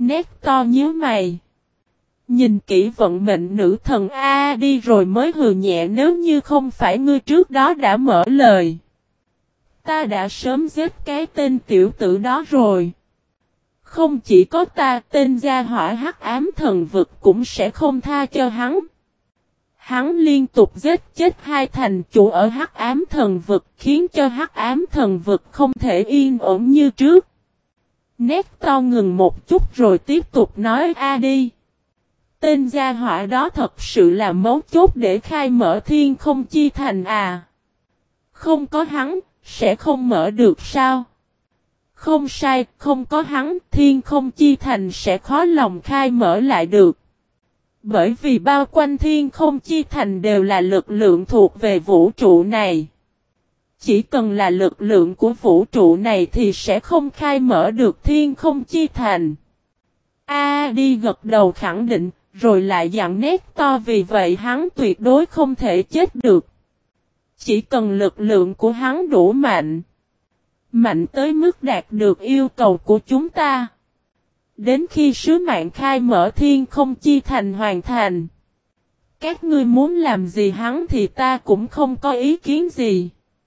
Nector nhíu mày. Nhìn kỹ vận mệnh nữ thần A đi rồi mới hừ nhẹ, nếu như không phải ngươi trước đó đã mở lời. Ta đã sớm giết cái tên tiểu tử đó rồi. Không chỉ có ta, tên gia hỏa hắc ám thần vực cũng sẽ không tha cho hắn. Hắn liên tục giết chết hai thành chủ ở hắc ám thần vực, khiến cho hắc ám thần vực không thể yên ổn như trước. Nector ngừng một chút rồi tiếp tục nói a đi. Tên gia hỏa đó thật sự là mấu chốt để khai mở thiên không chi thành à. Không có hắn, sẽ không mở được sao? Không sai, không có hắn, thiên không chi thành sẽ khó lòng khai mở lại được. Bởi vì bao quanh thiên không chi thành đều là lực lượng thuộc về vũ trụ này. Chỉ cần là lực lượng của vũ trụ này thì sẽ không khai mở được thiên không chi thành. A đi gật đầu khẳng định, rồi lại dặn Nector vì vậy hắn tuyệt đối không thể chết được. Chỉ cần lực lượng của hắn đủ mạnh. Mạnh tới mức đạt được yêu cầu của chúng ta. Đến khi sứ mạng khai mở thiên không chi thành hoàn thành. Các ngươi muốn làm gì hắn thì ta cũng không có ý kiến gì.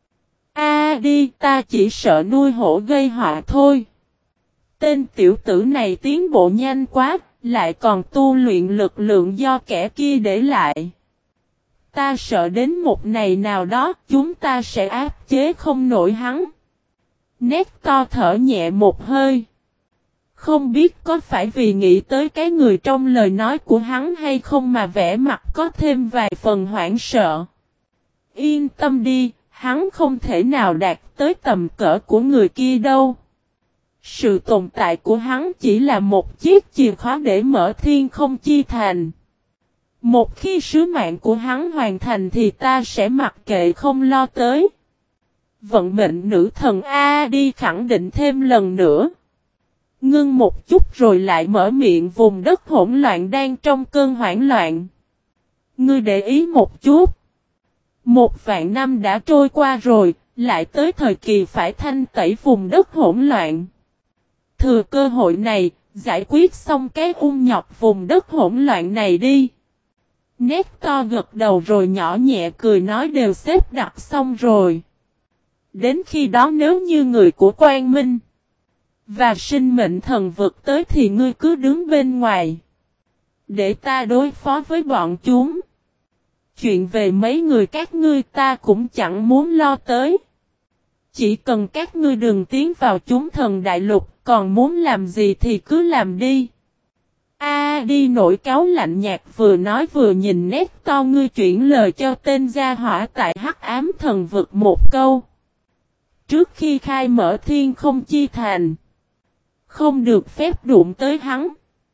Đi, ta chỉ sợ nuôi hổ gây họa thôi. Tên tiểu tử này tiến bộ nhanh quá, lại còn tu luyện lực lượng do kẻ kia để lại. Ta sợ đến một ngày nào đó chúng ta sẽ áp chế không nổi hắn. Nector thở nhẹ một hơi. Không biết có phải vì nghĩ tới cái người trong lời nói của hắn hay không mà vẻ mặt có thêm vài phần hoảng sợ. Yên tâm đi, hắn không thể nào đạt tới tầm cỡ của người kia đâu. Sự tồn tại của hắn chỉ là một chiếc chìa khóa để mở thiên không chi thành. Một khi sứ mạng của hắn hoàn thành thì ta sẽ mặc kệ không lo tới. Vận mệnh nữ thần A đi khẳng định thêm lần nữa. Ngưng một chút rồi lại mở miệng, vùng đất hỗn loạn đang trong cơn hoảng loạn. Ngươi để ý một chút. 1.000 năm đã trôi qua rồi, lại tới thời kỳ phải thanh tẩy vùng đất hỗn loạn. Thừa cơ hội này, giải quyết xong cái nhọc vùng đất hỗn loạn này đi. Nector gật đầu rồi nhỏ nhẹ cười nói đều xếp đặt xong rồi. Đến khi đó nếu như người của Quang Minh và sinh mệnh thần vực tới thì ngươi cứ đứng bên ngoài. Để ta đối phó với bọn chúng. Chuyện về mấy người các ngươi ta cũng chẳng muốn lo tới. Chỉ cần các ngươi đừng tiến vào chúng thần đại lục, còn muốn làm gì thì cứ làm đi. Đi nổi cáu lạnh nhạt vừa nói vừa nhìn Nector, ngươi chuyển lời cho tên gia hỏa tại hắc ám thần vực một câu. Trước khi khai mở thiên không chi thành, không được phép đụng tới hắn.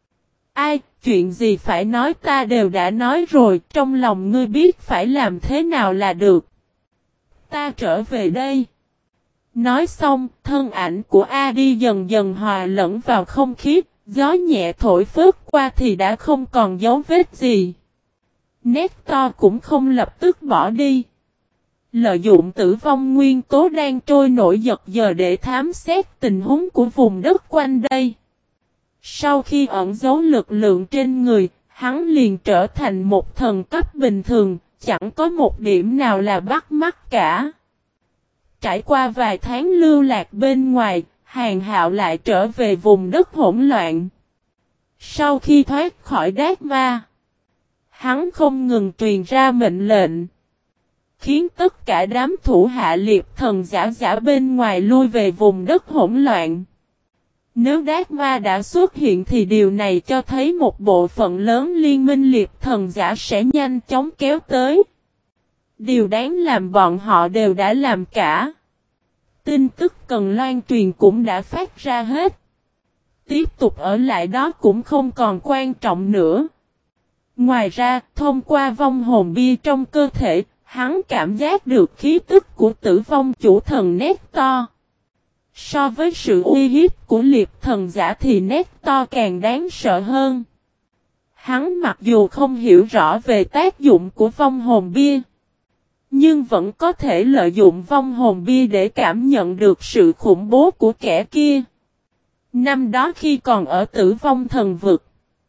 Chuyện gì phải nói ta đều đã nói rồi, trong lòng ngươi biết phải làm thế nào là được. Ta trở về đây. Nói xong, thân ảnh của Adi dần dần hòa lẫn vào không khí, gió nhẹ thổi phớt qua thì đã không còn dấu vết gì. Nector cũng không lập tức bỏ đi. Lợi dụng tử vong nguyên tố đang trôi nổi giật giờ để thám xét tình huống của vùng đất quanh đây. Sau khi ẩn giấu lực lượng trên người, hắn liền trở thành một thần cấp bình thường, chẳng có một điểm nào là bắt mắt cả. Trải qua vài tháng lưu lạc bên ngoài, Hàn Hạo lại trở về vùng đất hỗn loạn. Sau khi thoát khỏi Đát Ma, hắn không ngừng truyền ra mệnh lệnh, khiến tất cả đám thủ hạ liệp thần giả bên ngoài lui về vùng đất hỗn loạn. Nếu Đát Ma đã xuất hiện thì điều này cho thấy một bộ phận lớn liên minh liệp thần giả sẽ nhanh chóng kéo tới. Điều đáng làm bọn họ đều đã làm cả. Tin tức cần loan truyền cũng đã phát ra hết. Tiếp tục ở lại đó cũng không còn quan trọng nữa. Ngoài ra, thông qua vong hồn bia trong cơ thể, hắn cảm giác được khí tức của tử vong chủ thần Nector. So với sự uy hiếp của liệp thần giả thì Nector càng đáng sợ hơn. Hắn mặc dù không hiểu rõ về tác dụng của vong hồn bia, nhưng vẫn có thể lợi dụng vong hồn bia để cảm nhận được sự khủng bố của kẻ kia. Năm đó khi còn ở Tử Vong Thần Vực,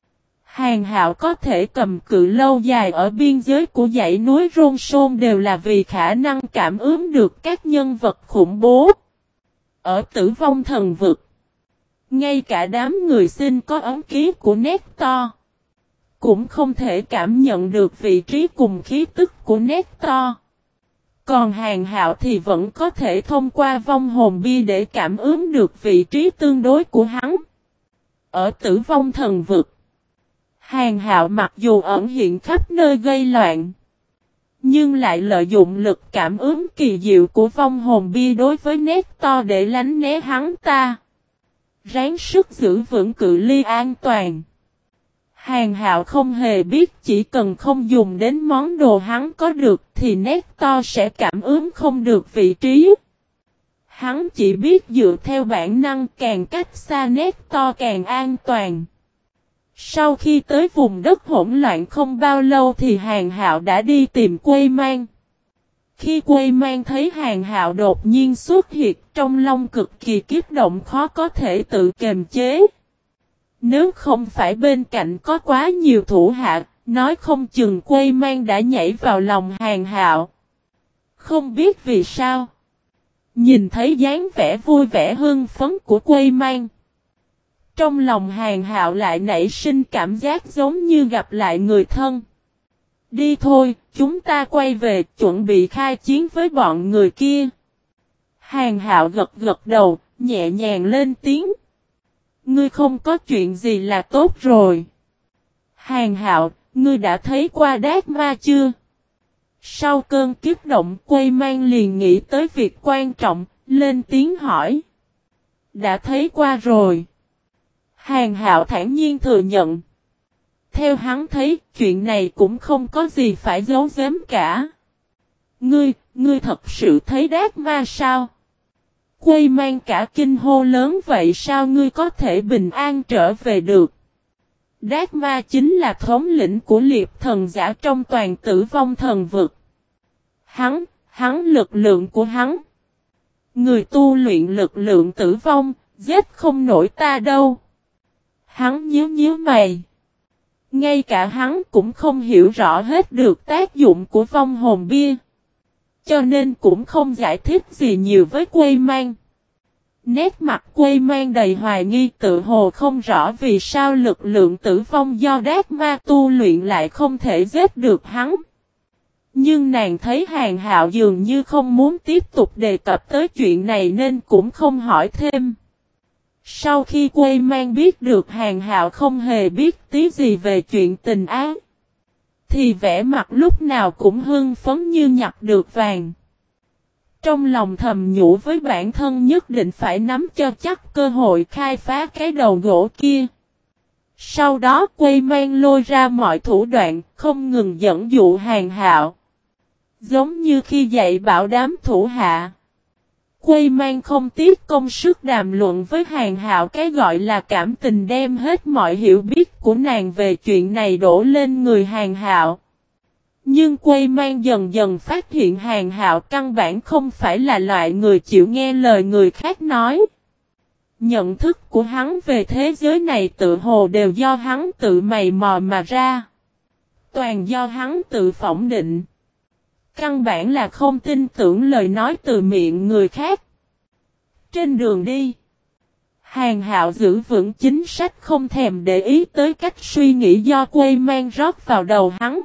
Hàn Hạo có thể cầm cự lâu dài ở biên giới của dãy núi Rôn Sôn đều là vì khả năng cảm ứng được các nhân vật khủng bố. Ở Tử Vong Thần Vực, ngay cả đám người xin có ấn ký của Nectar cũng không thể cảm nhận được vị trí cùng khí tức của Nectar. Còn Hàn Hạo thì vẫn có thể thông qua vong hồn bia để cảm ứng được vị trí tương đối của hắn. Ở Tử Vong Thần Vực, Hàn Hạo mặc dù ẩn hiện khắp nơi gây loạn, nhưng lại lợi dụng lực cảm ứng kỳ diệu của vong hồn bia đối với Nectar để lánh né hắn ta. Ráng sức giữ vững cự ly an toàn. Hàn Hạo không hề biết chỉ cần không dùng đến món đồ hắn có được thì Nectar sẽ cảm ứng không được vị trí. Hắn chỉ biết dựa theo bản năng càng cách xa Nectar càng an toàn. Sau khi tới vùng đất hỗn loạn không bao lâu thì Hàn Hạo đã đi tìm Quây Mang. Khi Quây Mang thấy Hàn Hạo đột nhiên xuất hiện trong lòng cực kỳ kích động khó có thể tự kiềm chế. Nếu không phải bên cạnh có quá nhiều thủ hạ, nói không chừng Quây Mang đã nhảy vào lòng Hàn Hạo. Không biết vì sao. Nhìn thấy dáng vẻ vui vẻ hưng phấn của Quây Mang, trong lòng Hàn Hạo lại nảy sinh cảm giác giống như gặp lại người thân. Đi thôi, chúng ta quay về chuẩn bị khai chiến với bọn người kia. Hàn Hạo gật gật đầu, nhẹ nhàng lên tiếng. Ngươi không có chuyện gì là tốt rồi. Hàn Hạo, ngươi đã thấy qua Đát Ma chưa? Sau cơn kích động Quây Mang liền nghĩ tới việc quan trọng, lên tiếng hỏi. Đã thấy qua rồi. Hàn Hạo thản nhiên thừa nhận. Theo hắn thấy, chuyện này cũng không có gì phải giấu giếm cả. Ngươi thật sự thấy Đát Ma sao? Quây Mang cả kinh hô lớn vậy sao ngươi có thể bình an trở về được? Đát Ma chính là thống lĩnh của liệp thần giả trong toàn Tử Vong Thần Vực. Hắn lực lượng của hắn. Người tu luyện lực lượng tử vong, giết không nổi ta đâu. Hắn nhíu mày. Ngay cả hắn cũng không hiểu rõ hết được tác dụng của vong hồn bia. Cho nên cũng không giải thích gì nhiều với Quây Mang. Nét mặt Quây Mang đầy hoài nghi tự hồ không rõ vì sao lực lượng tử vong do Đát Ma tu luyện lại không thể giết được hắn. Nhưng nàng thấy Hàn Hạo dường như không muốn tiếp tục đề cập tới chuyện này nên cũng không hỏi thêm. Sau khi Quây Mang biết được Hàn Hạo không hề biết tí gì về chuyện tình ái, thì vẻ mặt lúc nào cũng hưng phấn như nhặt được vàng. Trong lòng thầm nhủ với bản thân nhất định phải nắm cho chắc cơ hội khai phá cái đầu gỗ kia. Sau đó Quây Mang lôi ra mọi thủ đoạn, không ngừng dẫn dụ Hàn Hạo. Giống như khi dạy bảo đám thủ hạ. Quây Mang không tiếc công sức đàm luận với Hàn Hạo cái gọi là cảm tình đem hết mọi hiểu biết của nàng về chuyện này đổ lên người Hàn Hạo. Nhưng Quây Mang dần dần phát hiện Hàn Hạo căn bản không phải là loại người chịu nghe lời người khác nói. Nhận thức của hắn về thế giới này tự hồ đều do hắn tự mày mò mà ra. Toàn do hắn tự phỏng định. Căn bản là không tin tưởng lời nói từ miệng người khác. Trên đường đi, Hàn Hạo giữ vững chính sách không thèm để ý tới cách suy nghĩ do Quây Mang rót vào đầu hắn.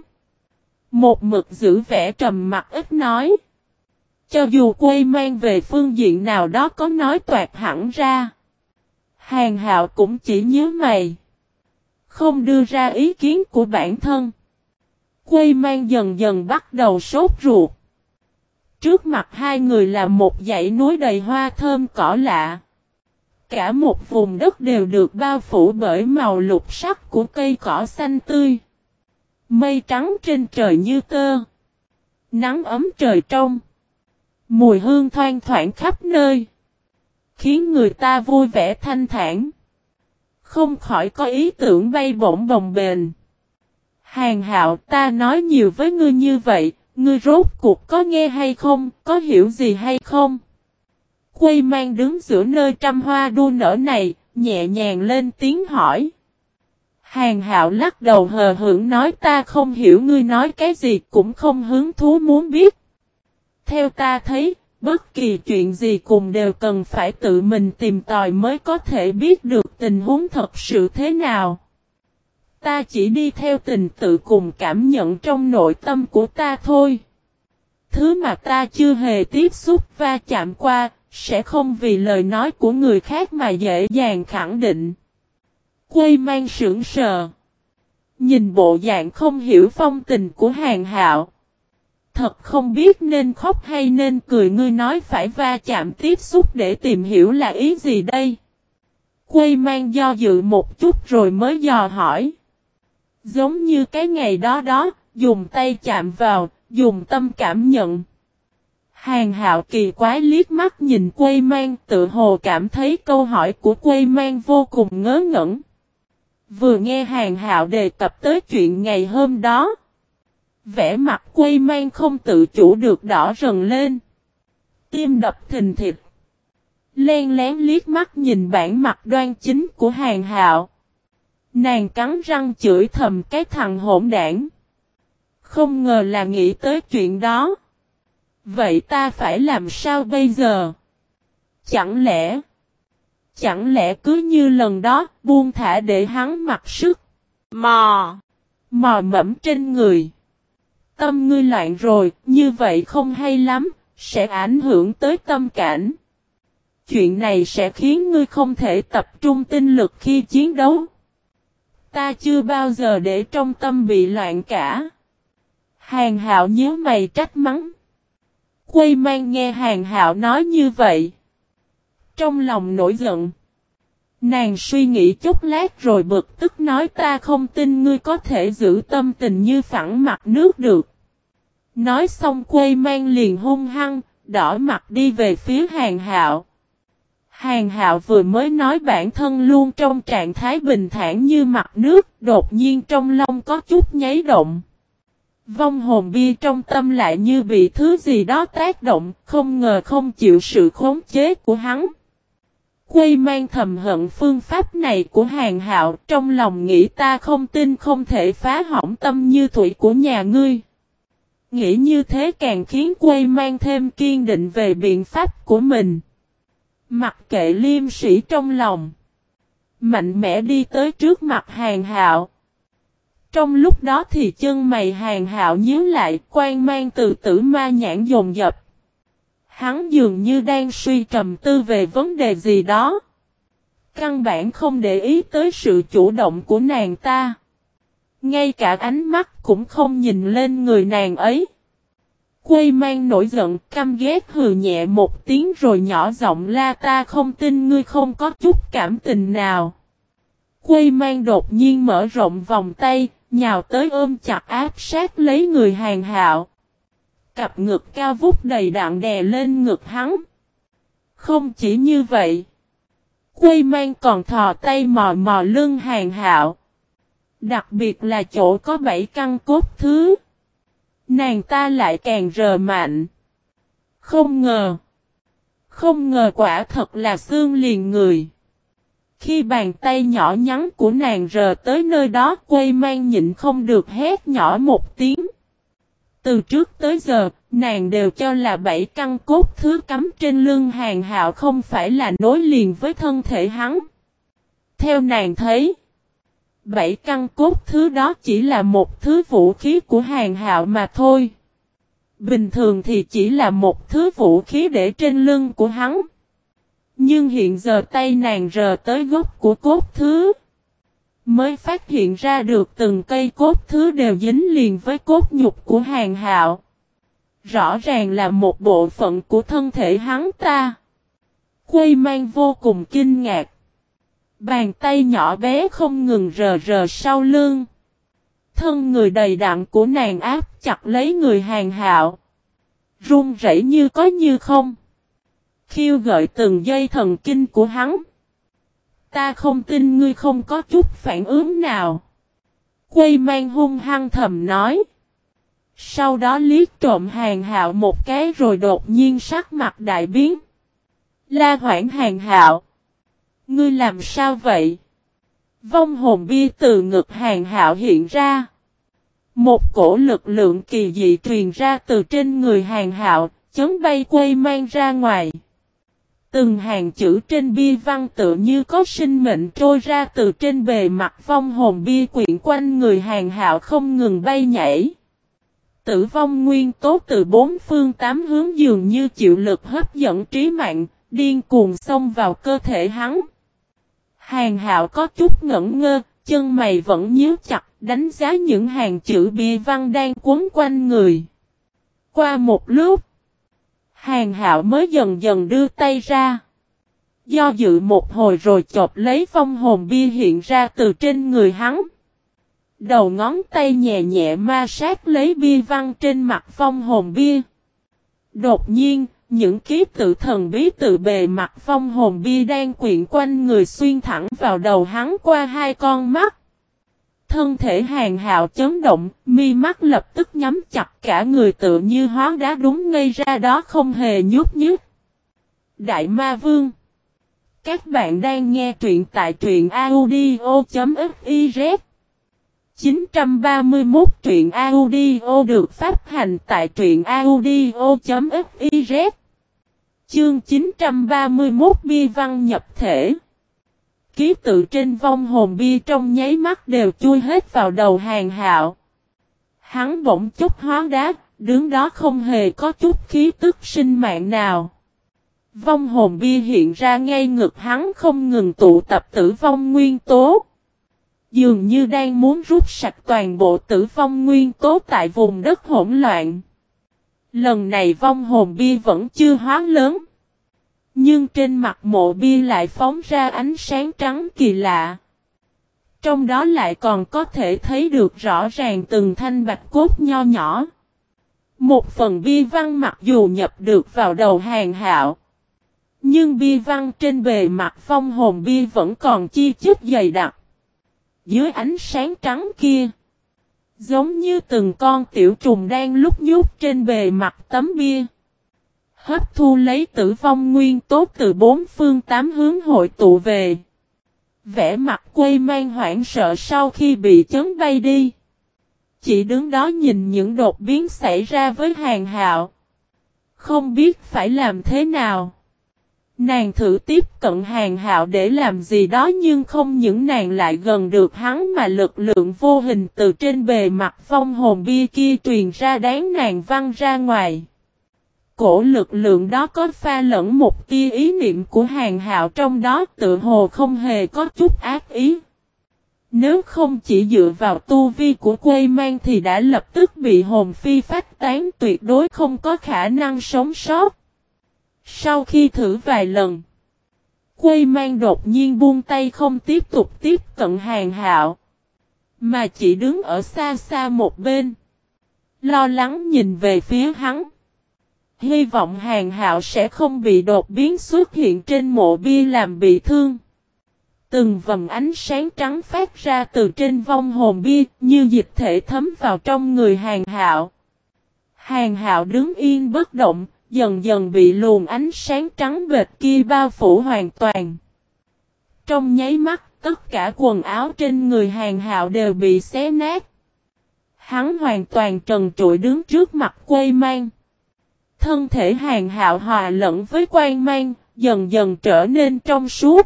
Một mực giữ vẻ trầm mặc ít nói. Cho dù Quây Mang về phương diện nào đó có nói toạc hẳn ra, Hàn Hạo cũng chỉ nhíu mày, không đưa ra ý kiến của bản thân. Quây Mang dần dần bắt đầu sốt ruột. Trước mặt hai người là một dãy núi đầy hoa thơm cỏ lạ. Cả một vùng đất đều được bao phủ bởi màu lục sắc của cây cỏ xanh tươi. Mây trắng trên trời như tơ. Nắng ấm trời trong. Mùi hương thoang thoảng khắp nơi. Khiến người ta vui vẻ thanh thản. Không khỏi có ý tưởng bay bổng bồng bềnh. Hàn Hạo, ta nói nhiều với ngươi như vậy, ngươi rốt cuộc có nghe hay không, có hiểu gì hay không? Quây Mang đứng giữa nơi trăm hoa đua nở này, nhẹ nhàng lên tiếng hỏi. Hàng Hạo lắc đầu hờ hững nói ta không hiểu ngươi nói cái gì cũng không hứng thú muốn biết. Theo ta thấy, bất kỳ chuyện gì cùng đều cần phải tự mình tìm tòi mới có thể biết được tình huống thật sự thế nào. Ta chỉ đi theo tình tự cùng cảm nhận trong nội tâm của ta thôi. Thứ mà ta chưa hề tiếp xúc va chạm qua, sẽ không vì lời nói của người khác mà dễ dàng khẳng định. Quây mang sững sờ. Nhìn bộ dạng không hiểu phong tình của Hàng Hạo. Thật không biết nên khóc hay nên cười, ngươi nói phải va chạm tiếp xúc để tìm hiểu là ý gì đây? Quây mang do dự một chút rồi mới dò hỏi. Giống như cái ngày đó, dùng tay chạm vào, dùng tâm cảm nhận. Hàng Hạo kỳ quái liếc mắt nhìn Quây mang, tự hồ cảm thấy câu hỏi của Quây mang vô cùng ngớ ngẩn. Vừa nghe Hàng Hạo đề cập tới chuyện ngày hôm đó, vẻ mặt Quây mang không tự chủ được đỏ rần lên. Tim đập thình thịch. Len lén liếc mắt nhìn bản mặt đoan chính của Hàng Hạo. Nàng cắn răng chửi thầm cái thằng hỗn đảng. Không ngờ là nghĩ tới chuyện đó. Vậy ta phải làm sao bây giờ? Chẳng lẽ cứ như lần đó buông thả để hắn mặc sức mò mẫm trên người. Tâm ngươi loạn rồi, như vậy không hay lắm, sẽ ảnh hưởng tới tâm cảnh. Chuyện này sẽ khiến ngươi không thể tập trung tinh lực khi chiến đấu. Ta chưa bao giờ để trong tâm bị loạn cả. Hàng Hạo nhíu mày trách mắng. Quây mang nghe Hàng Hạo nói như vậy, trong lòng nổi giận. Nàng suy nghĩ chút lát rồi bực tức nói ta không tin ngươi có thể giữ tâm tình như phẳng mặt nước được. Nói xong Quây mang liền hung hăng, đỏ mặt đi về phía Hàng Hạo. Hàng Hạo vừa mới nói bản thân luôn trong trạng thái bình thản như mặt nước, đột nhiên trong lòng có chút nháy động. Vong hồn bia trong tâm lại như bị thứ gì đó tác động, không ngờ không chịu sự khống chế của hắn. Quây mang thầm hận phương pháp này của Hàng Hạo, trong lòng nghĩ ta không tin không thể phá hỏng tâm như thủy của nhà ngươi. Nghĩ như thế càng khiến Quây mang thêm kiên định về biện pháp của mình. Mặc kệ liêm sĩ trong lòng, mạnh mẽ đi tới trước mặt Hàng Hạo. Trong lúc đó thì chân mày Hàng Hạo nhíu lại, quan mang từ tử ma nhãn dồn dập. Hắn dường như đang suy trầm tư về vấn đề gì đó. Căn bản không để ý tới sự chủ động của nàng ta. Ngay cả ánh mắt cũng không nhìn lên người nàng ấy. Quây mang nổi giận, căm ghét hừ nhẹ một tiếng rồi nhỏ giọng la ta không tin ngươi không có chút cảm tình nào. Quây mang đột nhiên mở rộng vòng tay, nhào tới ôm chặt áp sát lấy người Hàng Hạo. Cặp ngực cao vút đầy đặn đè lên ngực hắn. Không chỉ như vậy, Quây mang còn thò tay mò mò lưng Hàng Hạo. Đặc biệt là chỗ có 7 căn cốt thứ. Nàng ta lại càng rờ mạnh. Không ngờ quả thật là xương liền người. Khi bàn tay nhỏ nhắn của nàng rờ tới nơi đó, Quây mang nhịn không được hét nhỏ một tiếng. Từ trước tới giờ, nàng đều cho là 7 căn cốt thứ cắm trên lưng Hàng Hạo không phải là nối liền với thân thể hắn. Theo nàng thấy, 7 căn cốt thứ đó chỉ là một thứ vũ khí của Hàng Hạo mà thôi. Bình thường thì chỉ là một thứ vũ khí để trên lưng của hắn. Nhưng hiện giờ tay nàng rờ tới gốc của cốt thứ, mới phát hiện ra được từng cây cốt thứ đều dính liền với cốt nhục của Hàng Hạo. Rõ ràng là một bộ phận của thân thể hắn ta. Quây mang vô cùng kinh ngạc. Bàn tay nhỏ bé không ngừng rờ sau lưng. Thân người đầy đặn của nàng áp chặt lấy người Hàng Hạo. Run rẩy như có như không. Khiêu gợi từng dây thần kinh của hắn. Ta không tin ngươi không có chút phản ứng nào. Quây mang hung hăng thầm nói. Sau đó liếc trộm Hàng Hạo một cái rồi đột nhiên sắc mặt đại biến. La hoảng Hàng Hạo. Ngươi làm sao vậy? Vong hồn bia từ ngực Hàng Hạo hiện ra. Một cổ lực lượng kỳ dị truyền ra từ trên người Hàng Hạo, chấn bay quay mang ra ngoài. Từng hàng chữ trên bia văn tựa như có sinh mệnh trôi ra từ trên bề mặt vong hồn bia quyện quanh người Hàng Hạo không ngừng bay nhảy. Tử vong nguyên tố từ bốn phương tám hướng dường như chịu lực hấp dẫn trí mạng, điên cuồng xông vào cơ thể hắn. Hàng Hạo có chút ngẩn ngơ, chân mày vẫn nhíu chặt, đánh giá những hàng chữ bia văn đang quấn quanh người. Qua một lúc, Hàng Hạo mới dần dần đưa tay ra. Do dự một hồi rồi chộp lấy vong hồn bia hiện ra từ trên người hắn. Đầu ngón tay nhẹ nhẹ ma sát lấy bia văn trên mặt vong hồn bia. Đột nhiên, những ký tự thần bí từ bề mặt vong hồn bia đang quyện quanh người xuyên thẳng vào đầu hắn qua hai con mắt. Thân thể Hàng Hạo chấn động, mi mắt lập tức nhắm chặt, cả người tựa như hóa đá đúng ngây ra đó không hề nhúc nhích. Đại Ma Vương. Các bạn đang nghe truyện tại truyện audio.fiz. 931 truyện audio được phát hành tại truyện audio.fiz. Chương 931 bia văn nhập thể. Ký tự trên vong hồn bia trong nháy mắt đều chui hết vào đầu Hàng Hạo. Hắn bỗng chốc hóa đá, đứng đó không hề có chút khí tức sinh mạng nào. Vong hồn bia hiện ra ngay ngực hắn không ngừng tụ tập tử vong nguyên tố. Dường như đang muốn rút sạch toàn bộ tử vong nguyên tố tại vùng đất hỗn loạn. Lần này vong hồn bia vẫn chưa hóa lớn. Nhưng trên mặt mộ bia lại phóng ra ánh sáng trắng kỳ lạ. Trong đó lại còn có thể thấy được rõ ràng từng thanh bạch cốt nho nhỏ. Một phần bia văn mặc dù nhập được vào đầu Hàng Hạo. Nhưng bia văn trên bề mặt vong hồn bia vẫn còn chi chít dày đặc. Dưới ánh sáng trắng kia, giống như từng con tiểu trùng đang lúc nhúc trên bề mặt tấm bia. Hấp thu lấy tử vong nguyên tố từ bốn phương tám hướng hội tụ về. Vẻ mặt quay mang hoảng sợ sau khi bị chấn bay đi. Chỉ đứng đó nhìn những đột biến xảy ra với Hàng Hạo. Không biết phải làm thế nào. Nàng thử tiếp cận Hàng Hạo để làm gì đó nhưng không những nàng lại gần được hắn mà lực lượng vô hình từ trên bề mặt vong hồn bia kia truyền ra đáng nàng văng ra ngoài. Cổ lực lượng đó có pha lẫn một tia ý niệm của Hàng Hạo trong đó tự hồ không hề có chút ác ý. Nếu không chỉ dựa vào tu vi của Quây Mang thì đã lập tức bị hồn phi phách tán, tuyệt đối không có khả năng sống sót. Sau khi thử vài lần, Quây Mang đột nhiên buông tay không tiếp tục tiếp cận Hàng Hạo, mà chỉ đứng ở xa xa một bên, lo lắng nhìn về phía hắn. Hy vọng Hàng Hạo sẽ không bị đột biến xuất hiện trên mộ bia làm bị thương. Từng vầng ánh sáng trắng phát ra từ trên vong hồn bia như dịch thể thấm vào trong người Hàng Hạo. Hàng Hạo đứng yên bất động, dần dần bị luồng ánh sáng trắng bệt kia bao phủ hoàn toàn. Trong nháy mắt, tất cả quần áo trên người Hàng Hạo đều bị xé nát. Hắn hoàn toàn trần trụi đứng trước mặt Quây Mang. Thân thể Hàng Hạo hòa lẫn với quang mang, dần dần trở nên trong suốt.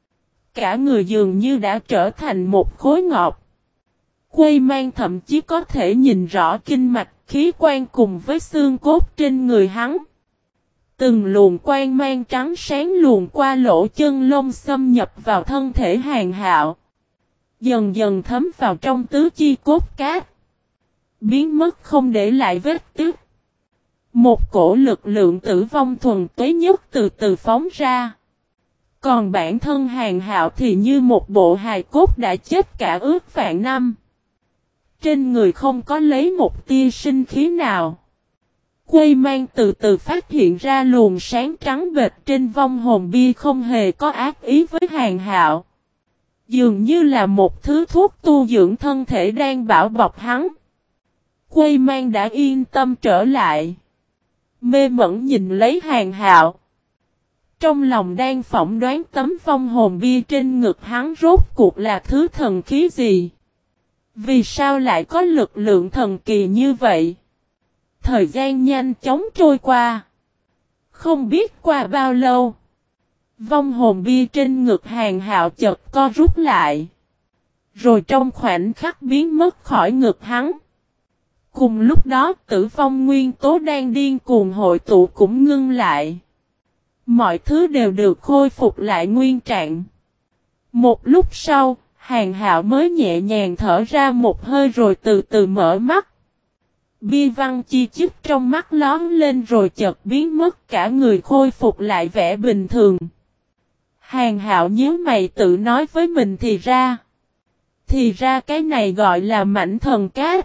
Cả người dường như đã trở thành một khối ngọc. Quây Mang thậm chí có thể nhìn rõ kinh mạch, khí quan cùng với xương cốt trên người hắn. Từng luồng quang mang trắng sáng luồn qua lỗ chân lông xâm nhập vào thân thể Hàng Hạo. Dần dần thấm vào trong tứ chi cốt cát. Biến mất không để lại vết tích. Một cổ lực lượng tử vong thuần túy nhất từ từ phóng ra. Còn bản thân Hàng Hạo thì như một bộ hài cốt đã chết cả ước vạn năm. Trên người không có lấy một tia sinh khí nào. Quây Mang từ từ phát hiện ra luồng sáng trắng bệt trên vong hồn bia không hề có ác ý với Hàng Hạo. Dường như là một thứ thuốc tu dưỡng thân thể đang bảo bọc hắn. Quây Mang đã yên tâm trở lại. Mê mẩn nhìn lấy Hàng Hạo. Trong lòng đang phỏng đoán tấm vong hồn bia trên ngực hắn rốt cuộc là thứ thần khí gì? Vì sao lại có lực lượng thần kỳ như vậy? Thời gian nhanh chóng trôi qua. Không biết qua bao lâu. Vong hồn bia trên ngực Hàn Hạo chợt co rút lại. Rồi trong khoảnh khắc biến mất khỏi ngực hắn. Cùng lúc đó tử vong nguyên tố đang điên cuồng hội tụ cũng ngưng lại. Mọi thứ đều được khôi phục lại nguyên trạng. Một lúc sau, Hàn Hạo mới nhẹ nhàng thở ra một hơi rồi từ từ mở mắt. Bi văn chi chít trong mắt lóm lên rồi chợt biến mất, cả người khôi phục lại vẻ bình thường. Hàn Hạo nhíu mày tự nói với mình thì ra cái này gọi là mảnh thần cát.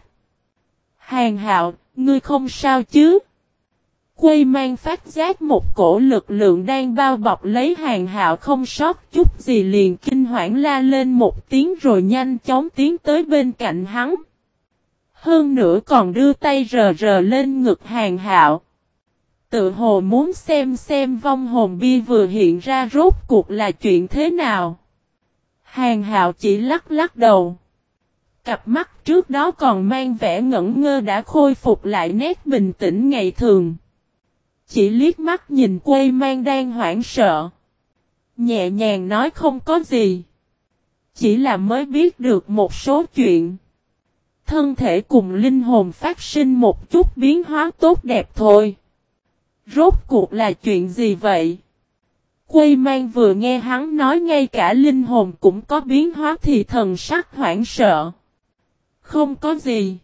Hàn Hạo, ngươi không sao chứ? Quây mang phát giác một cổ lực lượng đang bao bọc lấy Hàn Hạo không sót chút gì liền kinh hoảng la lên một tiếng rồi nhanh chóng tiến tới bên cạnh hắn. Hơn nữa còn đưa tay rờ rờ lên ngực Hàn Hạo. Tự hồ muốn xem vong hồn bia vừa hiện ra rốt cuộc là chuyện thế nào. Hàn Hạo chỉ lắc lắc đầu. Cặp mắt trước đó còn mang vẻ ngẩn ngơ đã khôi phục lại nét bình tĩnh ngày thường. Chỉ liếc mắt nhìn Quây Mang đang hoảng sợ. Nhẹ nhàng nói không có gì. Chỉ là mới biết được một số chuyện. Thân thể cùng linh hồn phát sinh một chút biến hóa tốt đẹp thôi. Rốt cuộc là chuyện gì vậy? Quây Mang vừa nghe hắn nói ngay cả linh hồn cũng có biến hóa thì thần sắc hoảng sợ. Không có gì.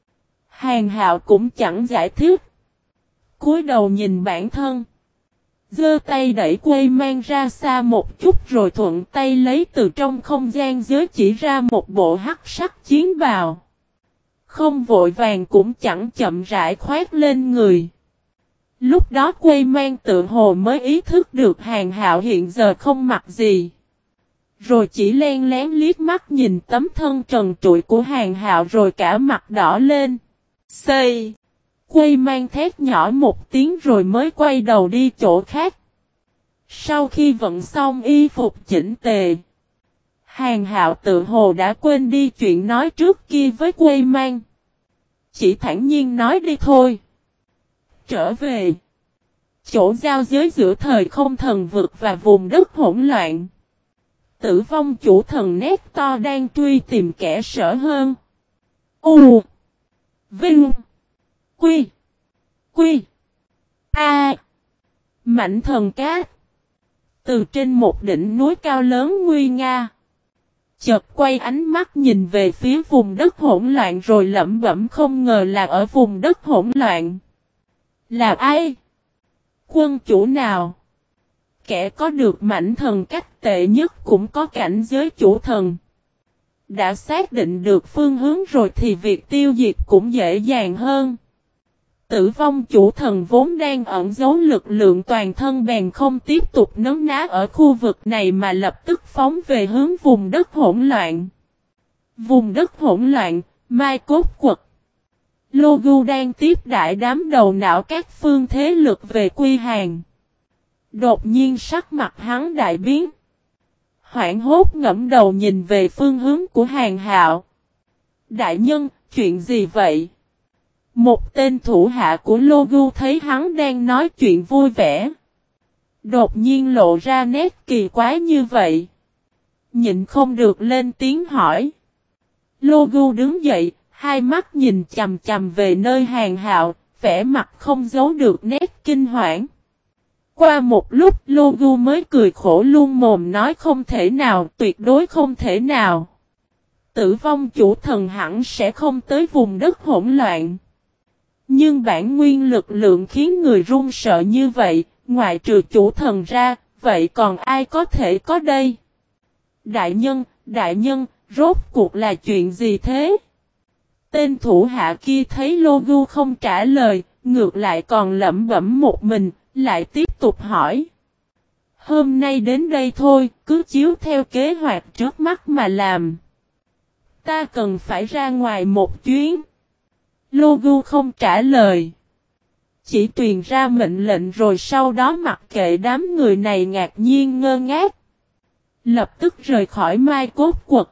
Hàn Hạo cũng chẳng giải thích. Cúi đầu nhìn bản thân. Giơ tay đẩy Quây Mang ra xa một chút rồi thuận tay lấy từ trong không gian giới chỉ ra một bộ hắc sắc chiến bào. Không vội vàng cũng chẳng chậm rãi khoét lên người. Lúc đó Quây Mang tự hồ mới ý thức được Hàn Hạo hiện giờ không mặc gì. Rồi chỉ len lén liếc mắt nhìn tấm thân trần trụi của Hàn Hạo rồi cả mặt đỏ lên. Xây! Quây Mang thét nhỏ một tiếng rồi mới quay đầu đi chỗ khác. Sau khi vận xong y phục chỉnh tề, Hàn Hạo tự hồ đã quên đi chuyện nói trước kia với Quây Mang. Chỉ thản nhiên nói đi thôi. Trở về. Chỗ giao giới giữa thời không thần vực và vùng đất hỗn loạn. Tử vong chủ thần nét to đang truy tìm kẻ sở hơn. U. Vinh. Quy. Quy. A. Mảnh thần cát. Từ trên một đỉnh núi cao lớn nguy nga. Chợt quay ánh mắt nhìn về phía vùng đất hỗn loạn rồi lẩm bẩm không ngờ là ở vùng đất hỗn loạn. Là ai? Quân chủ nào? Kẻ có được mảnh thần cách tệ nhất cũng có cảnh giới chủ thần. Đã xác định được phương hướng rồi thì việc tiêu diệt cũng dễ dàng hơn. Tử vong chủ thần vốn đang ẩn giấu lực lượng toàn thân bèn không tiếp tục nấn ná ở khu vực này mà lập tức phóng về hướng vùng đất hỗn loạn. Vùng đất hỗn loạn, Mai Cốt Quật. Logu đang tiếp đãi đám đầu não các phương thế lực về Quy Hàn. Đột nhiên sắc mặt hắn đại biến. Hoảng hốt ngẫm đầu nhìn về phương hướng của Hàn Hạo. Đại nhân, chuyện gì vậy? Một tên thủ hạ của Logu thấy hắn đang nói chuyện vui vẻ. Đột nhiên lộ ra nét kỳ quái như vậy. Nhịn không được lên tiếng hỏi. Logu đứng dậy, hai mắt nhìn chằm chằm về nơi Hàn Hạo, vẻ mặt không giấu được nét kinh hoảng. Qua một lúc Logu mới cười khổ luôn mồm nói không thể nào, tuyệt đối không thể nào. Tử vong chủ thần hẳn sẽ không tới vùng đất hỗn loạn. Nhưng bản nguyên lực lượng khiến người run sợ như vậy, ngoại trừ chủ thần ra, vậy còn ai có thể có đây? Đại nhân, rốt cuộc là chuyện gì thế? Tên thủ hạ kia thấy Logu không trả lời, ngược lại còn lẩm bẩm một mình, lại tiếp tục hỏi. Hôm nay đến đây thôi, cứ chiếu theo kế hoạch trước mắt mà làm. Ta cần phải ra ngoài một chuyến. Logu không trả lời. chỉ truyền ra mệnh lệnh rồi sau đó mặc kệ đám người này ngạc nhiên ngơ ngác. Lập tức rời khỏi Mai Cốt Quật.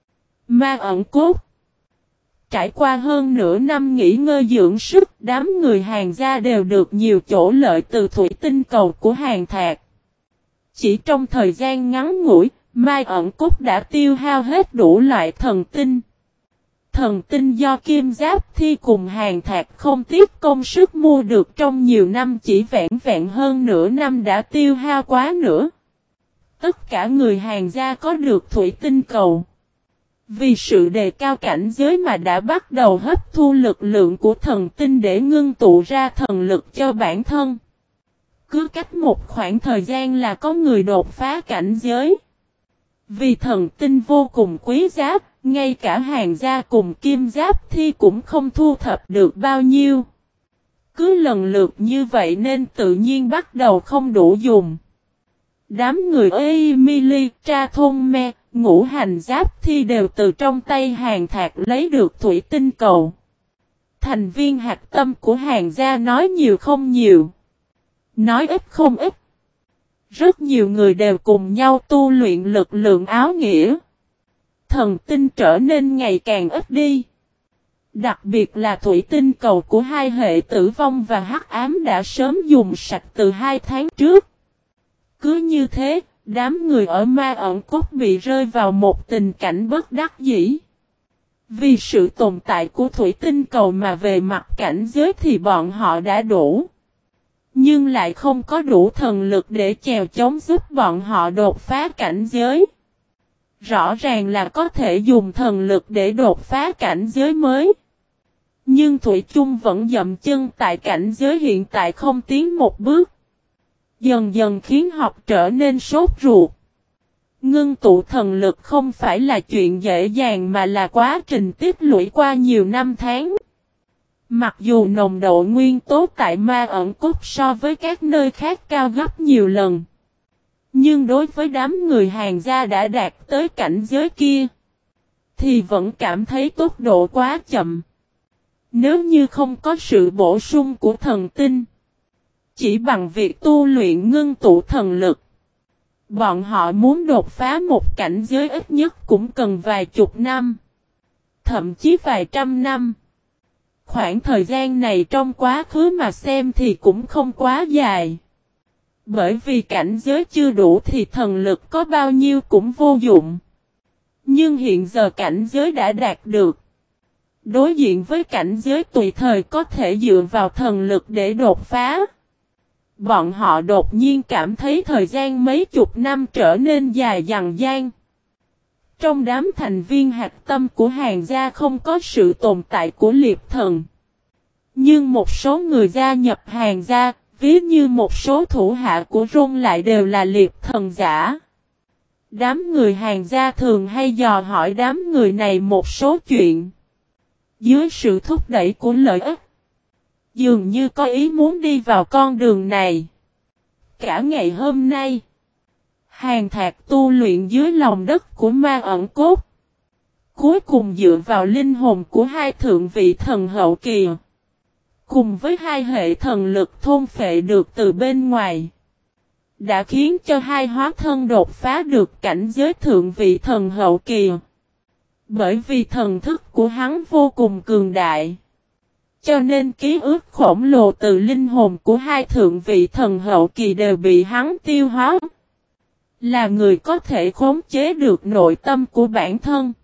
Ma ẩn cốt. Trải qua hơn nửa năm nghỉ ngơi dưỡng sức, đám người Hàn gia đều được nhiều chỗ lợi từ thủy tinh cầu của Hàn Thạc. Chỉ trong thời gian ngắn ngủi, Mai ẩn cốt đã tiêu hao hết đủ loại thần tinh. Thần tinh do Kim Giáp Thi cùng Hàn Thạc không tiếc công sức mua được trong nhiều năm chỉ vẹn vẹn hơn nửa năm đã tiêu hao quá nữa. Tất cả người Hàn gia có được thủy tinh cầu. Vì sự đề cao cảnh giới mà đã bắt đầu hấp thu lực lượng của thần tinh để ngưng tụ ra thần lực cho bản thân. Cứ cách một khoảng thời gian là có người đột phá cảnh giới. Vì thần tinh vô cùng quý giá, ngay cả Hàn gia cùng Kim Giáp Thi cũng không thu thập được bao nhiêu. Cứ lần lượt như vậy nên tự nhiên bắt đầu không đủ dùng. Đám người Emily, Tra Thôn Me, Ngũ Hành Giáp Thi đều từ trong tay Hàn Thạc lấy được thủy tinh cầu. Thành viên hạch tâm của Hàn gia nói nhiều không nhiều. Nói ít không ít. Rất nhiều người đều cùng nhau tu luyện lực lượng áo nghĩa. Thần tinh trở nên ngày càng ít đi. Đặc biệt là thủy tinh cầu của hai hệ tử vong và hắc ám đã sớm dùng sạch từ 2 tháng trước. Cứ như thế, đám người ở Ma ẩn cốt bị rơi vào một tình cảnh bất đắc dĩ. Vì sự tồn tại của thủy tinh cầu mà về mặt cảnh giới thì bọn họ đã đủ. Nhưng lại không có đủ thần lực để chèo chống giúp bọn họ đột phá cảnh giới. Rõ ràng là có thể dùng thần lực để đột phá cảnh giới mới. Nhưng Thủy chung vẫn dậm chân tại cảnh giới hiện tại không tiến một bước. Dần dần khiến học trở nên sốt ruột. Ngưng tụ thần lực không phải là chuyện dễ dàng mà là quá trình tích lũy qua nhiều năm tháng. Mặc dù nồng độ nguyên tố tại Ma ẩn cốt so với các nơi khác cao gấp nhiều lần. Nhưng đối với đám người Hàn gia đã đạt tới cảnh giới kia, thì vẫn cảm thấy tốc độ quá chậm. Nếu như không có sự bổ sung của thần tinh, chỉ bằng việc tu luyện ngưng tụ thần lực, bọn họ muốn đột phá một cảnh giới ít nhất cũng cần vài chục năm, thậm chí vài trăm năm. Khoảng thời gian này trong quá khứ mà xem thì cũng không quá dài. Bởi vì cảnh giới chưa đủ thì thần lực có bao nhiêu cũng vô dụng. Nhưng hiện giờ cảnh giới đã đạt được. Đối diện với cảnh giới tùy thời có thể dựa vào thần lực để đột phá. Bọn họ đột nhiên cảm thấy thời gian mấy chục năm trở nên dài dằng dang. Trong đám thành viên hạch tâm của Hàn gia không có sự tồn tại của liệp thần. Nhưng một số người gia nhập Hàn gia, ví như một số thủ hạ của Rôn lại đều là liệp thần giả. Đám người Hàn gia thường hay dò hỏi đám người này một số chuyện. Dưới sự thúc đẩy của lợi ích, dường như có ý muốn đi vào con đường này. Cả ngày hôm nay, Hàn Thạc tu luyện dưới lòng đất của Ma ẩn cốt. Cuối cùng dựa vào linh hồn của hai thượng vị thần hậu kỳ, cùng với hai hệ thần lực thôn phệ được từ bên ngoài, đã khiến cho hai hóa thân đột phá được cảnh giới thượng vị thần hậu kỳ. Bởi vì thần thức của hắn vô cùng cường đại, cho nên ký ức khổng lồ từ linh hồn của hai thượng vị thần hậu kỳ đều bị hắn tiêu hóa. Là người có thể khống chế được nội tâm của bản thân,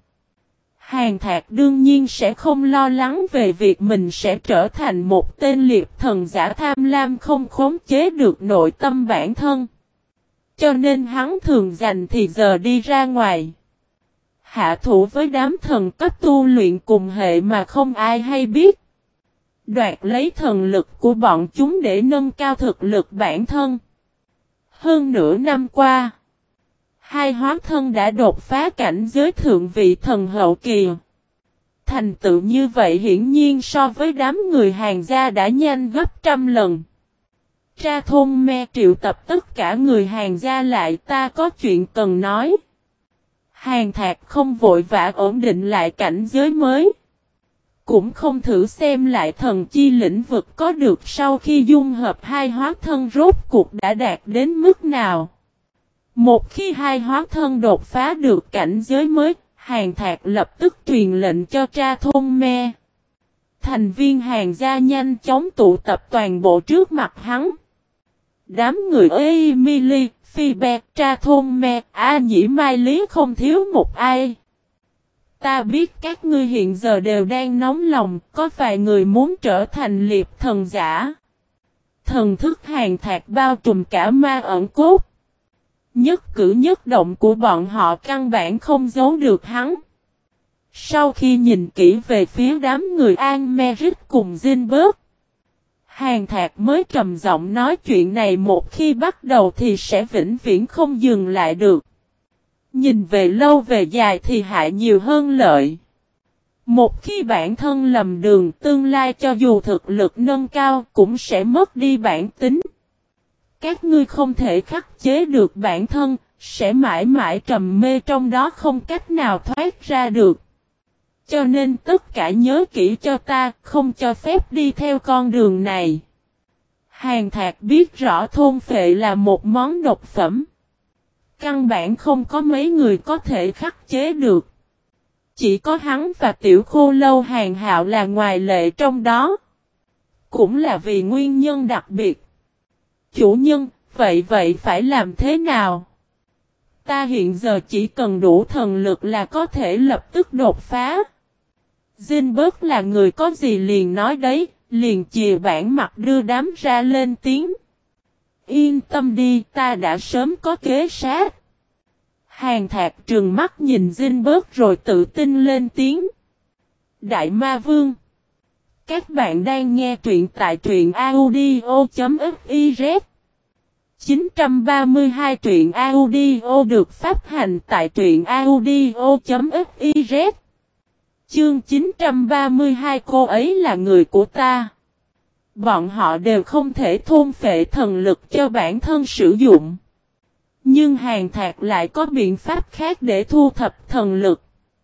Hàn Thạc đương nhiên sẽ không lo lắng về việc mình sẽ trở thành một tên liệp thần giả tham lam không khống chế được nội tâm bản thân. Cho nên hắn thường dành thì giờ đi ra ngoài, hạ thủ với đám thần cấp tu luyện cùng hệ mà không ai hay biết. Đoạt lấy thần lực của bọn chúng để nâng cao thực lực bản thân. Hơn nửa năm qua, hai hóa thân đã đột phá cảnh giới thượng vị thần hậu kỳ. Thành tựu như vậy hiển nhiên so với đám người Hàn gia đã nhanh gấp trăm lần. Tra Thôn Me triệu tập tất cả người Hàn gia lại, ta có chuyện cần nói. Hàn Thạc không vội vã ổn định lại cảnh giới mới. cũng không thử xem lại thần chi lĩnh vực có được sau khi dung hợp hai hóa thân rốt cuộc đã đạt đến mức nào. Một khi hai hóa thân đột phá được cảnh giới mới, Hàn Thạc lập tức truyền lệnh cho Tra Thôn Me. Thành viên Hàn gia nhanh chóng tụ tập toàn bộ trước mặt hắn. Đám người Emily, Phi Bạc, Tra Thôn Me, A Nhĩ Mai Lý không thiếu một ai. Ta biết các ngươi hiện giờ đều đang nóng lòng, có vài người muốn trở thành liệp thần giả. Thần thức Hàn Thạc bao trùm cả ma ẩn cốt. Nhất cử nhất động của bọn họ căn bản không giấu được hắn. Sau khi nhìn kỹ về phía đám người An Merit cùng Zinberg, Hàn Thạc mới trầm giọng nói chuyện này một khi bắt đầu thì sẽ vĩnh viễn không dừng lại được. Nhìn về lâu về dài thì hại nhiều hơn lợi. Một khi bản thân lầm đường tương lai cho dù thực lực nâng cao cũng sẽ mất đi bản tính. Các ngươi không thể khắc chế được bản thân, sẽ mãi mãi trầm mê trong đó không cách nào thoát ra được. Cho nên tất cả nhớ kỹ cho ta, không cho phép đi theo con đường này. Hàn Thạc biết rõ thôn phệ là một món độc phẩm. Căn bản không có mấy người có thể khắc chế được. Chỉ có hắn và tiểu khô lâu Hàn Hạo là ngoại lệ trong đó. Cũng là vì nguyên nhân đặc biệt. Chủ nhân, vậy phải làm thế nào? Ta hiện giờ chỉ cần đủ thần lực là có thể lập tức đột phá. Zinberg là người có gì liền nói đấy, liền chìa bản mặt đưa đám ra lên tiếng. Yên tâm đi, ta đã sớm có kế sát. Hàn Thạc trừng mắt nhìn Zinberg rồi tự tin lên tiếng. Đại Ma Vương. Các bạn đang nghe truyện tại truyện audio.fiz. 932 truyện audio được phát hành tại truyện audio.fiz. Chương 932 cô ấy là người của ta. Bọn họ đều không thể thôn phệ thần lực cho bản thân sử dụng. Nhưng Hàn Thạc lại có biện pháp khác để thu thập thần lực.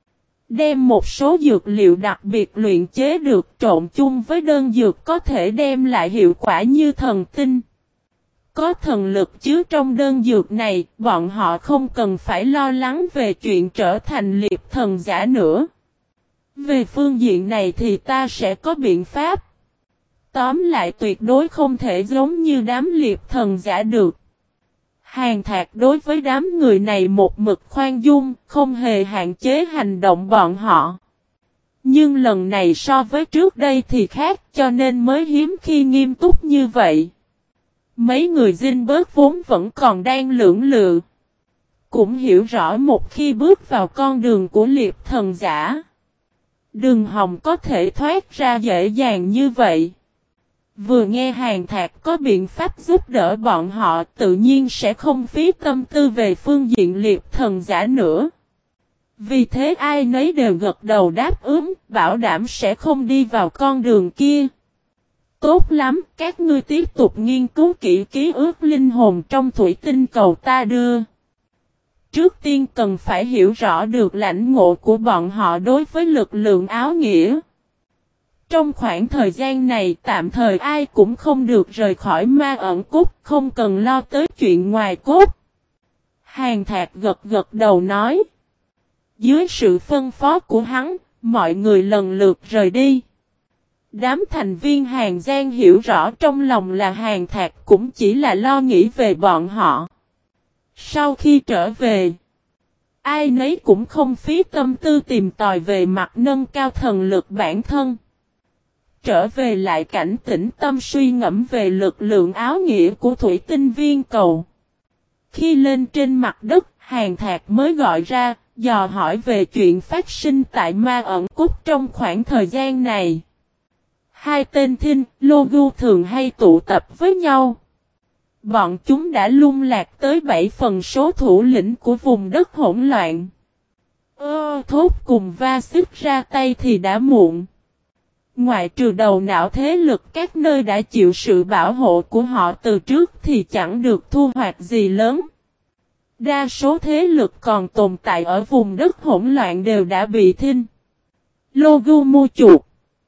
Đem một số dược liệu đặc biệt luyện chế được trộn chung với đơn dược có thể đem lại hiệu quả như thần tinh. Có thần lực chứa trong đơn dược này, bọn họ không cần phải lo lắng về chuyện trở thành liệp thần giả nữa. Về phương diện này thì ta sẽ có biện pháp. Tóm lại tuyệt đối không thể giống như đám liệp thần giả được. Hàn Thạc đối với đám người này một mực khoan dung, không hề hạn chế hành động bọn họ. Nhưng lần này so với trước đây thì khác cho nên mới hiếm khi nghiêm túc như vậy. Mấy người Zinberg vốn vẫn còn đang lưỡng lự. Cũng hiểu rõ một khi bước vào con đường của liệp thần giả. Đường hòng có thể thoát ra dễ dàng như vậy. Vừa nghe Hàn Thạc có biện pháp giúp đỡ bọn họ tự nhiên sẽ không phí tâm tư về phương diện liệp thần giả nữa. Vì thế ai nấy đều gật đầu đáp ứng, bảo đảm sẽ không đi vào con đường kia. Tốt lắm, các ngươi tiếp tục nghiên cứu kỹ ký ức linh hồn trong thủy tinh cầu ta đưa. Trước tiên cần phải hiểu rõ được lãnh ngộ của bọn họ đối với lực lượng áo nghĩa. Trong khoảng thời gian này tạm thời ai cũng không được rời khỏi ma ẩn cốt, không cần lo tới chuyện ngoài cốt. Hàn Thạc gật đầu nói. Dưới sự phân phó của hắn, mọi người lần lượt rời đi. Đám thành viên Hàn Giang hiểu rõ trong lòng là Hàn Thạc cũng chỉ là lo nghĩ về bọn họ. Sau khi trở về, ai nấy cũng không phí tâm tư tìm tòi về mặt nâng cao thần lực bản thân. Trở về lại cảnh tĩnh tâm suy ngẫm về lực lượng áo nghĩa của thủy tinh viên cầu. Khi lên trên mặt đất, Hàn Thạc mới gọi ra, dò hỏi về chuyện phát sinh tại ma ẩn cốt trong khoảng thời gian này. Hai tên Thinh, Logu thường hay tụ tập với nhau. Bọn chúng đã lung lạc tới 7 phần số thủ lĩnh của vùng đất hỗn loạn. Thốt cùng va xích ra tay thì đã muộn. Ngoại trừ đầu não thế lực các nơi đã chịu sự bảo hộ của họ từ trước thì chẳng được thu hoạch gì lớn. Đa số thế lực còn tồn tại ở vùng đất hỗn loạn đều đã bị Thinh, Logu mua chuộc.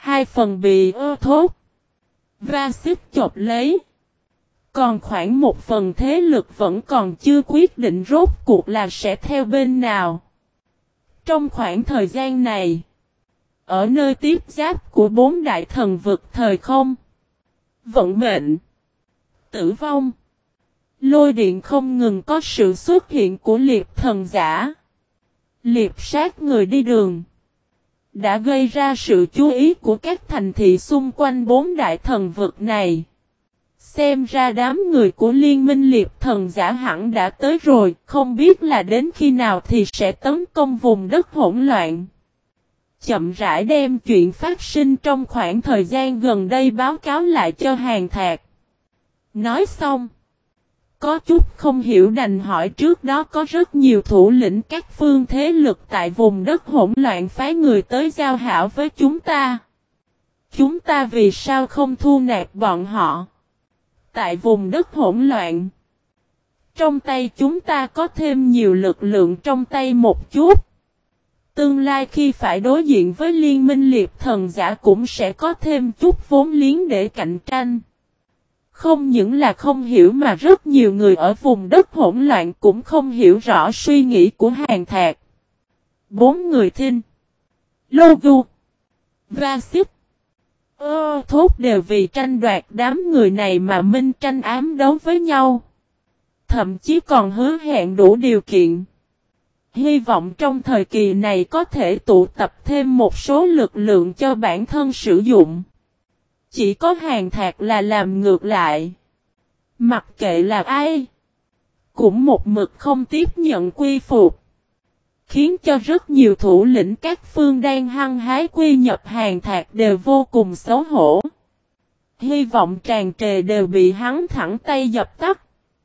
2 phần bị thốt và xích chộp lấy. Còn khoảng 1 phần thế lực vẫn còn chưa quyết định rốt cuộc là sẽ theo bên nào. Trong khoảng thời gian này, ở nơi tiếp giáp của 4 đại thần vực thời không, vận mệnh, tử vong, lôi điện không ngừng có sự xuất hiện của liệp thần giả. Liệp sát người đi đường đã gây ra sự chú ý của các thành thị xung quanh 4 đại thần vực này. Xem ra đám người của liên minh liệp thần giả hẳn đã tới rồi, không biết là đến khi nào thì sẽ tấn công vùng đất hỗn loạn. Chậm rãi đem chuyện phát sinh trong khoảng thời gian gần đây báo cáo lại cho Hàn Thạc. Nói xong, có chút không hiểu đành hỏi trước đó có rất nhiều thủ lĩnh các phương thế lực tại vùng đất hỗn loạn phái người tới giao hảo với chúng ta. Chúng ta vì sao không thu nạp bọn họ? Tại vùng đất hỗn loạn, trong tay chúng ta có thêm nhiều lực lượng trong tay một chút. Tương lai khi phải đối diện với liên minh liệp thần giả cũng sẽ có thêm chút vốn liếng để cạnh tranh. Không những là không hiểu mà rất nhiều người ở vùng đất hỗn loạn cũng không hiểu rõ suy nghĩ của Hàn Thạc. 4 người Thinh, Logu và Xích thốt đều vì tranh đoạt đám người này mà minh tranh ám đấu với nhau. Thậm chí còn hứa hẹn đủ điều kiện. Hy vọng trong thời kỳ này có thể tụ tập thêm một số lực lượng cho bản thân sử dụng. Chỉ có Hàn Thạc là làm ngược lại. Mặc kệ là ai, cũng một mực không tiếp nhận quy phục. Khiến cho rất nhiều thủ lĩnh các phương đang hăng hái quy nhập Hàn Thạc đều vô cùng xấu hổ. Hy vọng tràn trề đều bị hắn thẳng tay dập tắt.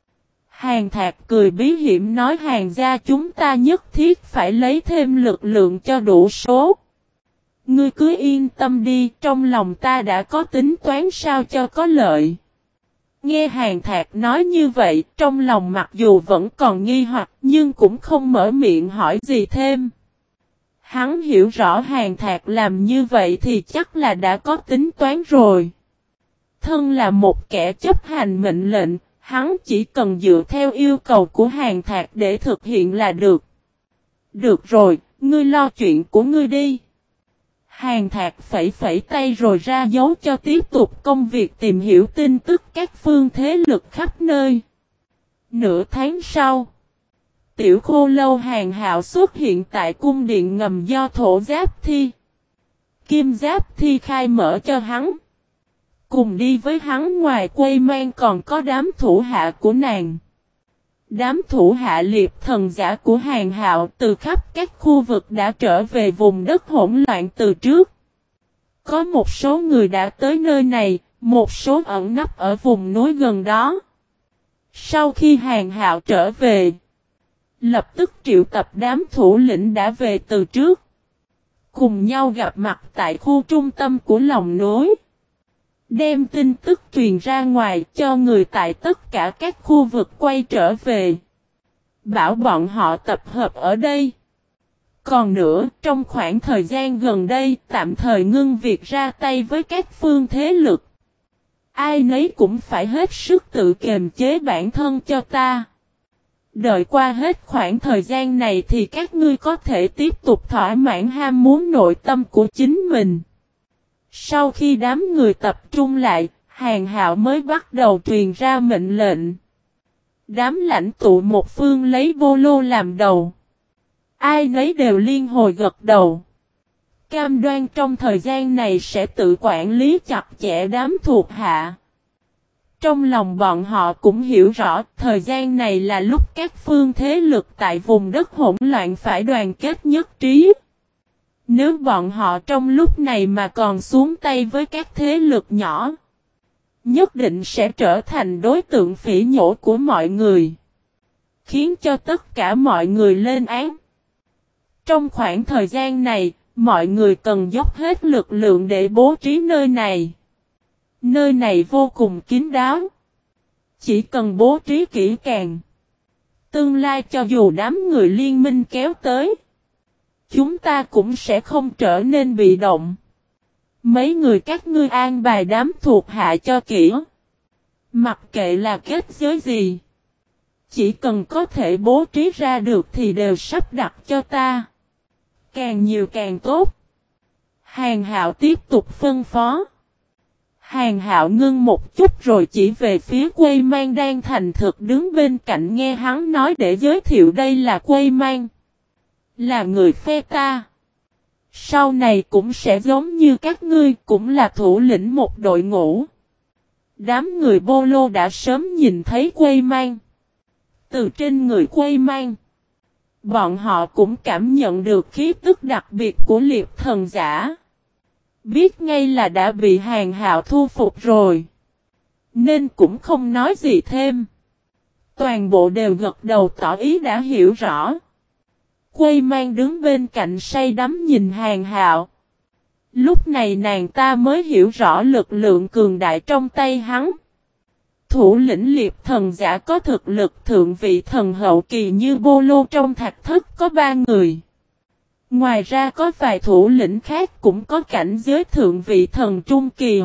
Hàn Thạc cười bí hiểm nói Hàn gia chúng ta nhất thiết phải lấy thêm lực lượng cho đủ số. Ngươi cứ yên tâm đi, trong lòng ta đã có tính toán sao cho có lợi. Nghe Hàn Thạc nói như vậy, trong lòng mặc dù vẫn còn nghi hoặc nhưng cũng không mở miệng hỏi gì thêm. Hắn hiểu rõ Hàn Thạc làm như vậy thì chắc là đã có tính toán rồi. Thân là một kẻ chấp hành mệnh lệnh, hắn chỉ cần dựa theo yêu cầu của Hàn Thạc để thực hiện là được. Được rồi, ngươi lo chuyện của ngươi đi. Hàn Thạc phẩy phẩy tay rồi ra dấu cho tiếp tục công việc tìm hiểu tin tức các phương thế lực khắp nơi. Nửa tháng sau, Tiểu Khô Lâu Hàn Hạo xuất hiện tại cung điện ngầm do Thổ Giáp Thi, Kim Giáp Thi khai mở cho hắn. Cùng đi với hắn ngoài quây mang còn có đám thủ hạ của nàng. Đám thủ hạ liệp thần giả của Hàn Hạo từ khắp các khu vực đã trở về vùng đất hỗn loạn từ trước. Có một số người đã tới nơi này, một số ẩn nấp ở vùng núi gần đó. Sau khi Hàn Hạo trở về, lập tức triệu tập đám thủ lĩnh đã về từ trước. Cùng nhau gặp mặt tại khu trung tâm của lòng núi. Đem tin tức truyền ra ngoài cho người tại tất cả các khu vực quay trở về. Bảo bọn họ tập hợp ở đây. Còn nữa, trong khoảng thời gian gần đây, tạm thời ngưng việc ra tay với các phương thế lực. Ai nấy cũng phải hết sức tự kiềm chế bản thân cho ta. Đợi qua hết khoảng thời gian này thì các ngươi có thể tiếp tục thỏa mãn ham muốn nội tâm của chính mình. Sau khi đám người tập trung lại, Hàn Hạo mới bắt đầu truyền ra mệnh lệnh. Đám lãnh tụ một phương lấy Bô Lô làm đầu. Ai nấy đều liên hồi gật đầu. Cam đoan trong thời gian này sẽ tự quản lý chặt chẽ đám thuộc hạ. Trong lòng bọn họ cũng hiểu rõ thời gian này là lúc các phương thế lực tại vùng đất hỗn loạn phải đoàn kết nhất trí. Nếu bọn họ trong lúc này mà còn xuống tay với các thế lực nhỏ, nhất định sẽ trở thành đối tượng phỉ nhổ của mọi người, khiến cho tất cả mọi người lên án. Trong khoảng thời gian này, mọi người cần dốc hết lực lượng để bố trí nơi này. Nơi này vô cùng kín đáo. Chỉ cần bố trí kỹ càng, tương lai cho dù đám người liên minh kéo tới, chúng ta cũng sẽ không trở nên bị động. Mấy người các ngươi an bài đám thuộc hạ cho kỹ. Mặc kệ là kết giới gì. Chỉ cần có thể bố trí ra được thì đều sắp đặt cho ta. Càng nhiều càng tốt. Hàn Hạo tiếp tục phân phó. Hàn Hạo ngưng một chút rồi chỉ về phía Quây Mang đang thành thực đứng bên cạnh nghe hắn nói để giới thiệu đây là Quây Mang. Là người phe ta. Sau này cũng sẽ giống như các ngươi cũng là thủ lĩnh một đội ngũ. Đám người Bô Lô đã sớm nhìn thấy Quây Mang. Từ trên người Quây Mang, bọn họ cũng cảm nhận được khí tức đặc biệt của liệp thần giả. Biết ngay là đã bị Hàn Hạo thu phục rồi. Nên cũng không nói gì thêm. Toàn bộ đều gật đầu tỏ ý đã hiểu rõ. Quây Mang đứng bên cạnh say đắm nhìn Hàn Hạo. Lúc này nàng ta mới hiểu rõ lực lượng cường đại trong tay hắn. Thủ lĩnh liệp thần giả có thực lực thượng vị thần hậu kỳ như Bô Lô trong thạch thất có 3 người. Ngoài ra có vài thủ lĩnh khác cũng có cảnh giới thượng vị thần trung kỳ.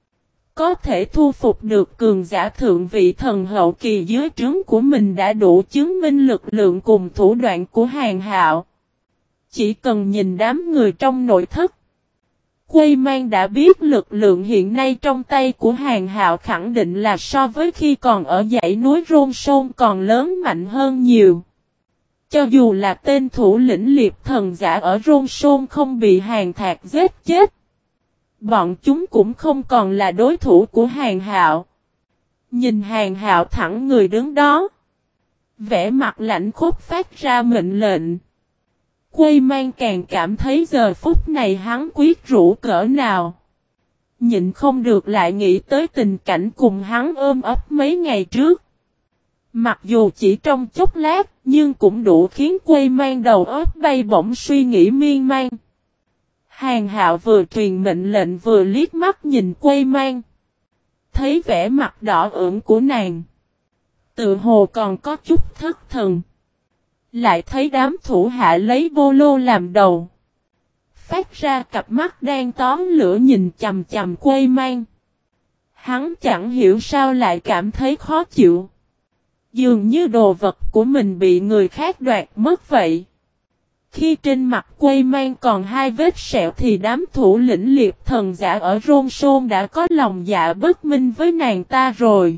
Có thể thu phục được cường giả thượng vị thần hậu kỳ dưới trướng của mình đã đủ chứng minh lực lượng cùng thủ đoạn của Hàn Hạo. Chỉ cần nhìn đám người trong nội thất. Quây Mang đã biết lực lượng hiện nay trong tay của Hàn Hạo khẳng định là so với khi còn ở dãy núi Rôn Sôn còn lớn mạnh hơn nhiều. Cho dù là tên thủ lĩnh liệp thần giả ở Rôn Sôn không bị Hàn Thạc giết chết. Bọn chúng cũng không còn là đối thủ của Hàn Hạo. Nhìn Hàn Hạo thẳng người đứng đó. Vẻ mặt lạnh khốc phát ra mệnh lệnh. Quây Mang càng cảm thấy giờ phút này hắn quyết rũ cỡ nào. Nhịn không được lại nghĩ tới tình cảnh cùng hắn ôm ấp mấy ngày trước. Mặc dù chỉ trong chốc lát, nhưng cũng đủ khiến Quây Mang đầu óc bay bổng suy nghĩ miên man. Hàn Hạo vừa truyền mệnh lệnh vừa liếc mắt nhìn Quây Mang. Thấy vẻ mặt đỏ ửng của nàng. Tự hồ còn có chút thất thần. Lại thấy đám thủ hạ lấy Bô Lô làm đầu. Phát ra cặp mắt đang tóm lửa nhìn chầm chầm Quây Mang. Hắn chẳng hiểu sao lại cảm thấy khó chịu. Dường như đồ vật của mình bị người khác đoạt mất vậy. Khi trên mặt Quây Mang còn 2 vết sẹo thì đám thủ lĩnh liệp thần giả ở Rôn Sôn đã có lòng dạ bất minh với nàng ta rồi.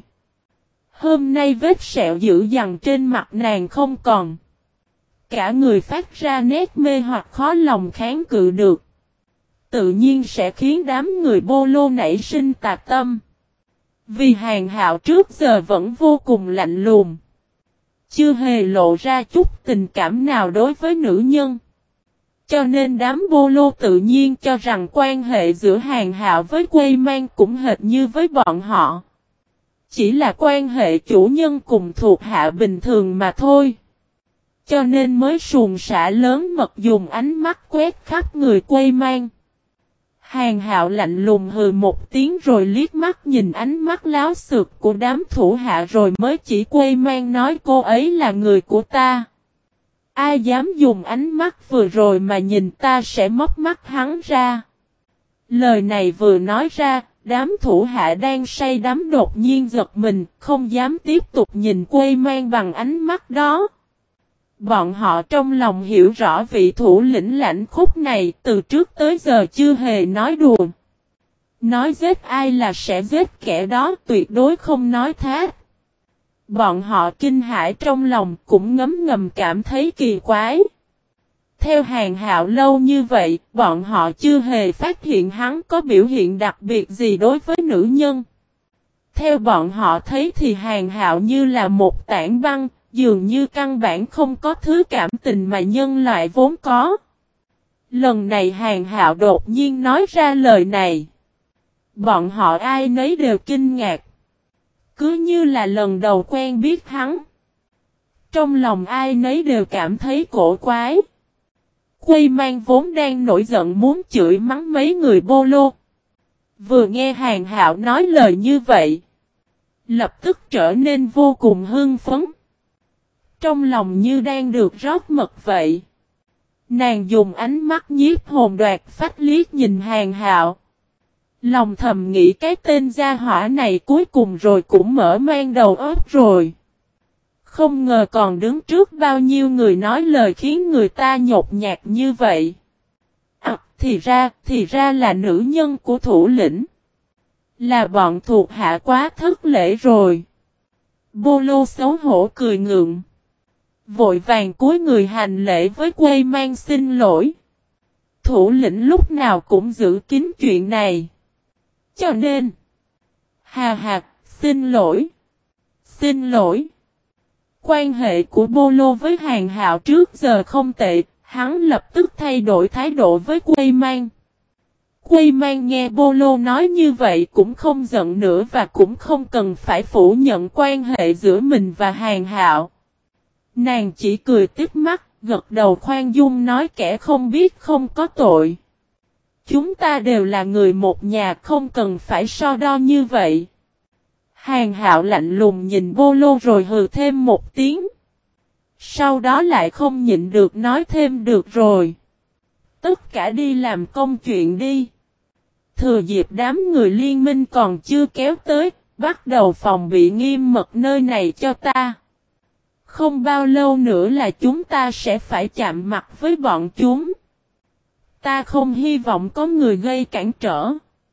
Hôm nay vết sẹo dữ dằn trên mặt nàng không còn. Cả người phát ra nét mê hoặc khó lòng kháng cự được. Tự nhiên sẽ khiến đám người Bô Lô nảy sinh tà tâm. Vì Hàn Hạo trước giờ vẫn vô cùng lạnh lùng. Chưa hề lộ ra chút tình cảm nào đối với nữ nhân. Cho nên đám Bô Lô tự nhiên cho rằng quan hệ giữa Hàn Hạo với Quây Mang cũng hệt như với bọn họ. Chỉ là quan hệ chủ nhân cùng thuộc hạ bình thường mà thôi. Cho nên mới suồng sã lớn mật dùng ánh mắt quét khắp người Quây Mang. Hàn Hạo lạnh lùng hừ một tiếng rồi liếc mắt nhìn ánh mắt láo xược của đám thủ hạ rồi mới chỉ Quây Mang nói cô ấy là người của ta. Ai dám dùng ánh mắt vừa rồi mà nhìn ta sẽ móc mắt hắn ra. Lời này vừa nói ra, đám thủ hạ đang say đắm đột nhiên giật mình, không dám tiếp tục nhìn Quây Mang bằng ánh mắt đó. Bọn họ trong lòng hiểu rõ vị thủ lĩnh lãnh khúc này từ trước tới giờ chưa hề nói đùa. Nói giết ai là sẽ giết kẻ đó tuyệt đối không nói thác. Bọn họ kinh hãi trong lòng cũng ngấm ngầm cảm thấy kỳ quái. Theo Hàn Hạo lâu như vậy, bọn họ chưa hề phát hiện hắn có biểu hiện đặc biệt gì đối với nữ nhân. Theo bọn họ thấy thì Hàn Hạo như là một tảng băng, dường như căn bản không có thứ cảm tình mà nhân loại vốn có. Lần này Hàn Hạo đột nhiên nói ra lời này. Bọn họ ai nấy đều kinh ngạc. Cứ như là lần đầu quen biết hắn. Trong lòng ai nấy đều cảm thấy cổ quái. Quây Mang vốn đang nổi giận muốn chửi mắng mấy người Bô Lô. Vừa nghe Hàn Hạo nói lời như vậy. Lập tức trở nên vô cùng hưng phấn. Trong lòng như đang được rót mật vậy. Nàng dùng ánh mắt nhiếp hồn đoạt phách liếc nhìn Hàn Hạo. Lòng thầm nghĩ cái tên gia hỏa này cuối cùng rồi cũng mở mang đầu óc rồi. Không ngờ còn đứng trước bao nhiêu người nói lời khiến người ta nhột nhạt như vậy. À, thì ra là nữ nhân của thủ lĩnh. Là bọn thuộc hạ quá thất lễ rồi. Bolo xấu hổ cười ngượng. Vội vàng cúi người hành lễ với Quây Mang xin lỗi. Thủ lĩnh lúc nào cũng giữ kín chuyện này. Cho nên. Hà, xin lỗi. Xin lỗi. Quan hệ của Bolo với Hàng Hạo trước giờ không tệ. Hắn lập tức thay đổi thái độ với Quây Mang. Quây Mang nghe Bolo nói như vậy cũng không giận nữa và cũng không cần phải phủ nhận quan hệ giữa mình và Hàng Hạo. Nàng chỉ cười tít mắt, gật đầu khoan dung nói kẻ không biết không có tội. Chúng ta đều là người một nhà không cần phải so đo như vậy. Hàng Hạo lạnh lùng nhìn Bolo rồi hừ thêm một tiếng. Sau đó lại không nhịn được nói thêm được rồi. Tất cả đi làm công chuyện đi. Thừa dịp đám người liên minh còn chưa kéo tới, bắt đầu phòng bị nghiêm mật nơi này cho ta. Không bao lâu nữa là chúng ta sẽ phải chạm mặt với bọn chúng. Ta không hy vọng có người gây cản trở.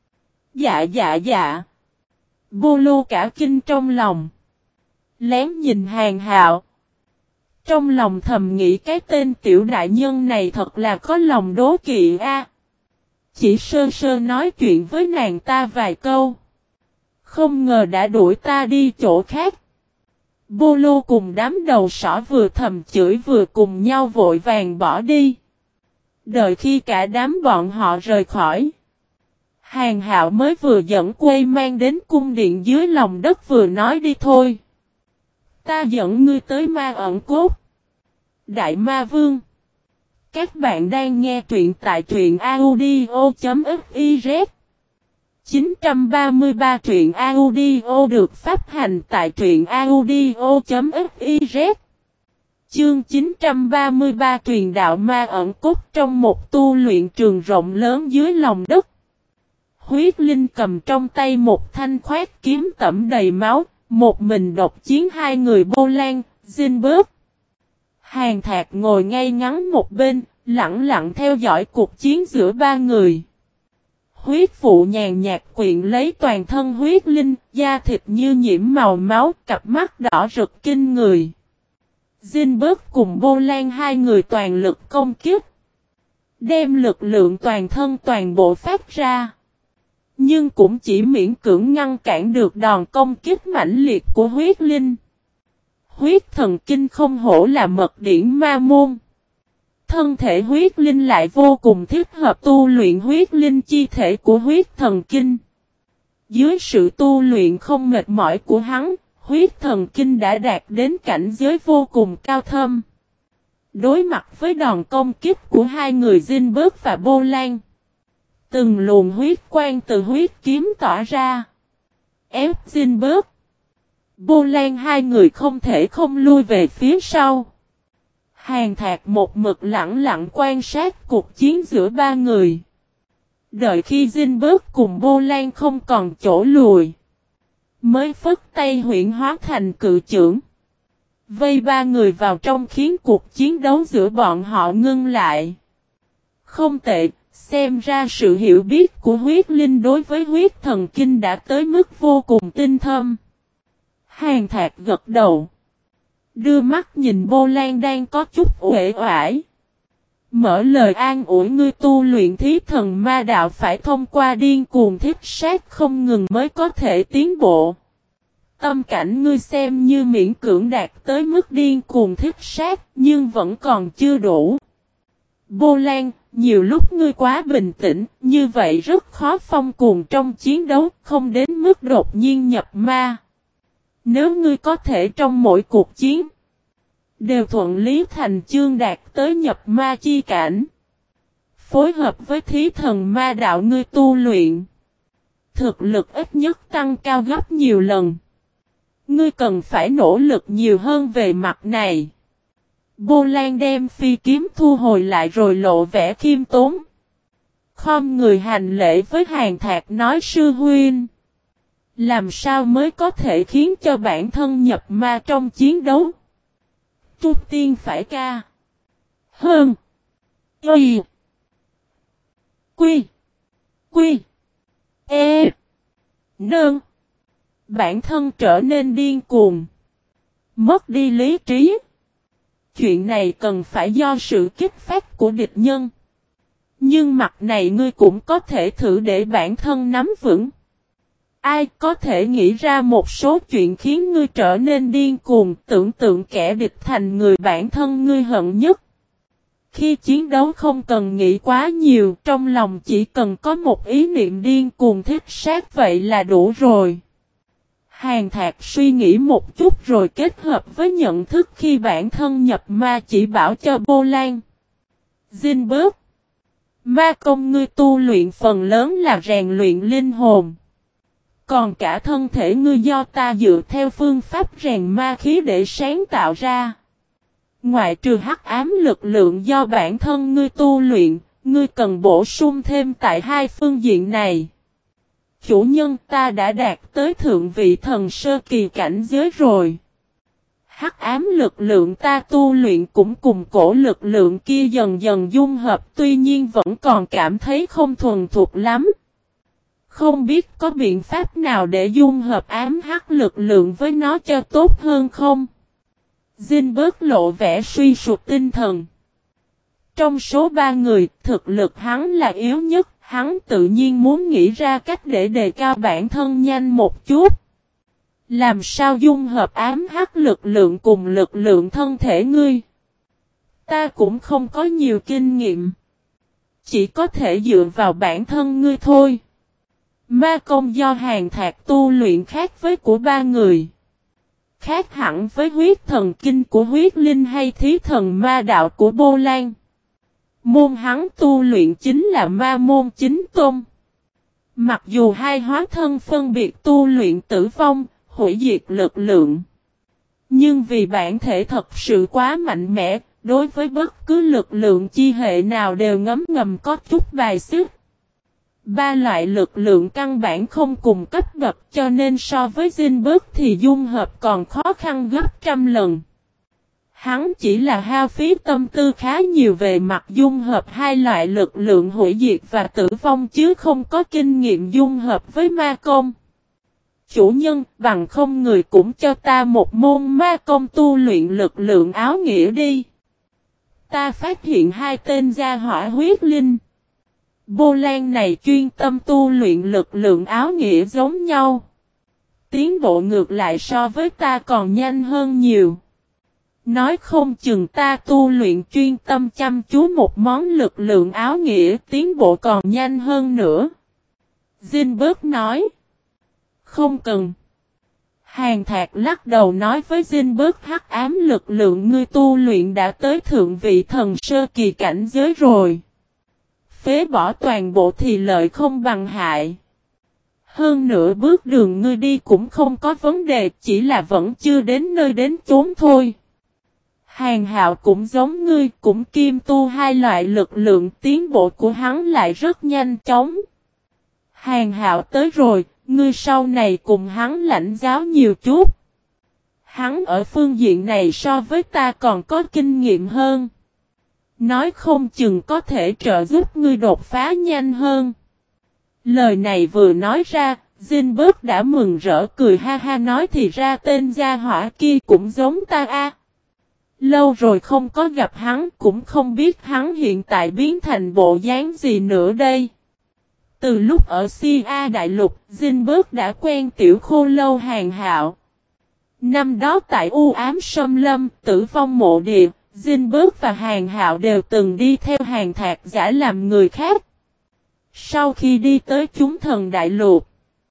Dạ. Bolo cả kinh trong lòng. Lén nhìn Hàng Hạo. Trong lòng thầm nghĩ cái tên tiểu đại nhân này thật là có lòng đố kỵ a. Chỉ sơ sơ nói chuyện với nàng ta vài câu. Không ngờ đã đuổi ta đi chỗ khác. Bolo cùng đám đầu sỏ vừa thầm chửi vừa cùng nhau vội vàng bỏ đi. Đợi khi cả đám bọn họ rời khỏi. Hàng Hạo mới vừa dẫn Quây Mang đến cung điện dưới lòng đất vừa nói đi thôi. Ta dẫn ngươi tới ma ẩn cốt. Đại Ma Vương. Các bạn đang nghe truyện tại truyện audio.fiz 933 truyện audio được phát hành tại truyện audio.fiz. Chương 933 truyền đạo ma ẩn cốt trong một tu luyện trường rộng lớn dưới lòng đất. Huyết Linh cầm trong tay một thanh khoét kiếm tẩm đầy máu, một mình độc chiến hai người Bô Lan, Zinberg. Hàng Thạc ngồi ngay ngắn một bên, lặng lặng theo dõi cuộc chiến giữa ba người. Huyết vụ nhàn nhạt quyện lấy toàn thân Huyết Linh, da thịt như nhiễm màu máu, cặp mắt đỏ rực kinh người. Zinberg cùng Bô Lan hai người toàn lực công kích. Đem lực lượng toàn thân toàn bộ phát ra. Nhưng cũng chỉ miễn cưỡng ngăn cản được đòn công kích mãnh liệt của Huyết Linh. Huyết thần kinh không hổ là mật điển ma môn. Thân thể Huyết Linh lại vô cùng thích hợp tu luyện Huyết Linh chi thể của huyết thần kinh. Dưới sự tu luyện không mệt mỏi của hắn, huyết thần kinh đã đạt đến cảnh giới vô cùng cao thâm. Đối mặt với đòn công kích của hai người Zinberg và Bô Lan. Từng luồng huyết quang từ huyết kiếm tỏa ra. Ép Zinberg. Bô Lan hai người không thể không lui về phía sau. Hàng Thạc một mực lặng lặng quan sát cuộc chiến giữa ba người. Đợi khi Zinberg cùng Bô Lan không còn chỗ lùi. Mới phất tay huyễn hóa thành cự chưởng. Vây ba người vào trong khiến cuộc chiến đấu giữa bọn họ ngưng lại. Không tệ, xem ra sự hiểu biết của Huyết Linh đối với huyết thần kinh đã tới mức vô cùng tinh thâm. Hàng Thạc gật đầu. Đưa mắt nhìn Bô Lan đang có chút uể oải. Mở lời an ủi ngươi tu luyện thí thần ma đạo phải thông qua điên cuồng thiết sát không ngừng mới có thể tiến bộ. Tâm cảnh ngươi xem như miễn cưỡng đạt tới mức điên cuồng thiết sát nhưng vẫn còn chưa đủ. Bô Lan, nhiều lúc ngươi quá bình tĩnh, như vậy rất khó phong cuồng trong chiến đấu, không đến mức đột nhiên nhập ma. Nếu ngươi có thể trong mỗi cuộc chiến đều thuận lý thành chương đạt tới nhập ma chi cảnh. Phối hợp với thí thần ma đạo ngươi tu luyện. Thực lực ít nhất tăng cao gấp nhiều lần. Ngươi cần phải nỗ lực nhiều hơn về mặt này. Bô Lan đem phi kiếm thu hồi lại rồi lộ vẻ khiêm tốn. khom người hành lễ với Hàn Thạc nói sư huynh. Làm sao mới có thể khiến cho bản thân nhập ma trong chiến đấu? Trúc Tiên phải ca. Hơn. Y. Quy. Quy. E. Nương. Bản thân trở nên điên cuồng. Mất đi lý trí. Chuyện này cần phải do sự kích phát của địch nhân. Nhưng mặt này ngươi cũng có thể thử để bản thân nắm vững. Ai có thể nghĩ ra một số chuyện khiến ngươi trở nên điên cuồng, tưởng tượng kẻ địch thành người bản thân ngươi hận nhất. Khi chiến đấu không cần nghĩ quá nhiều, trong lòng chỉ cần có một ý niệm điên cuồng thích sát vậy là đủ rồi. Hàn Thạc suy nghĩ một chút rồi kết hợp với nhận thức khi bản thân nhập ma chỉ bảo cho Bô Lan. Zinberg, ma công ngươi tu luyện phần lớn là rèn luyện linh hồn. Còn cả thân thể ngươi do ta dựa theo phương pháp rèn ma khí để sáng tạo ra. Ngoại trừ hắc ám lực lượng do bản thân ngươi tu luyện, ngươi cần bổ sung thêm tại hai phương diện này. Chủ nhân ta đã đạt tới thượng vị thần sơ kỳ cảnh giới rồi. Hắc ám lực lượng ta tu luyện cũng cùng cổ lực lượng kia dần dần dung hợp, tuy nhiên vẫn còn cảm thấy không thuần thục lắm. Không biết có biện pháp nào để dung hợp ám hắc lực lượng với nó cho tốt hơn không? Zinberg lộ vẻ suy sụp tinh thần. Trong số 3 người, thực lực hắn là yếu nhất, hắn tự nhiên muốn nghĩ ra cách để đề cao bản thân nhanh một chút. Làm sao dung hợp ám hắc lực lượng cùng lực lượng thân thể ngươi? Ta cũng không có nhiều kinh nghiệm. Chỉ có thể dựa vào bản thân ngươi thôi. Ma công do Hàn Thạc tu luyện khác với của 3 người. Khác hẳn với huyết thần kinh của huyết linh hay thí thần ma đạo của Bô Lan. Môn hắn tu luyện chính là ma môn chính tôn. Mặc dù hai hóa thân phân biệt tu luyện tử vong, hủy diệt lực lượng. Nhưng vì bản thể thật sự quá mạnh mẽ, đối với bất cứ lực lượng chi hệ nào đều ngấm ngầm có chút bài xích. 3 loại lực lượng căn bản không cùng cấp bậc cho nên so với Zinberg thì dung hợp còn khó khăn gấp trăm lần. Hắn chỉ là hao phí tâm tư khá nhiều về mặt dung hợp hai loại lực lượng hủy diệt và tử vong chứ không có kinh nghiệm dung hợp với ma công. Chủ nhân, bằng không người cũng cho ta một môn ma công tu luyện lực lượng áo nghĩa đi. Ta phát hiện 2 tên gia hỏa huyết linh. Bô Lan này chuyên tâm tu luyện lực lượng áo nghĩa giống nhau. Tiến bộ ngược lại so với ta còn nhanh hơn nhiều. Nói không chừng ta tu luyện chuyên tâm chăm chú một món lực lượng áo nghĩa tiến bộ còn nhanh hơn nữa. Zinberg nói. Không cần. Hàn Thạc lắc đầu nói với Zinberg hắc ám lực lượng ngươi tu luyện đã tới thượng vị thần sơ kỳ cảnh giới rồi. Phế bỏ toàn bộ thì lợi không bằng hại. Hơn nữa bước đường ngươi đi cũng không có vấn đề, chỉ là vẫn chưa đến nơi đến chốn thôi. Hàn Hạo cũng giống ngươi, cũng kiêm tu hai loại lực lượng, tiến bộ của hắn lại rất nhanh chóng. Hàn Hạo tới rồi, ngươi sau này cùng hắn lãnh giáo nhiều chút. Hắn ở phương diện này so với ta còn có kinh nghiệm hơn. Nói không chừng có thể trợ giúp ngươi đột phá nhanh hơn. Lời này vừa nói ra, Zinberg đã mừng rỡ cười ha ha nói thì ra tên gia hỏa kia cũng giống ta a. Lâu rồi không có gặp hắn cũng không biết hắn hiện tại biến thành bộ dáng gì nữa đây. Từ lúc ở Sia Đại Lục, Zinberg đã quen tiểu khô lâu Hàn Hạo. Năm đó tại U Ám Sâm Lâm, Tử Vong Mộ Địa, Zinberg và Hàn Hạo đều từng đi theo Hàn Thạc giả làm người khác. Sau khi đi tới chúng thần Đại Lục,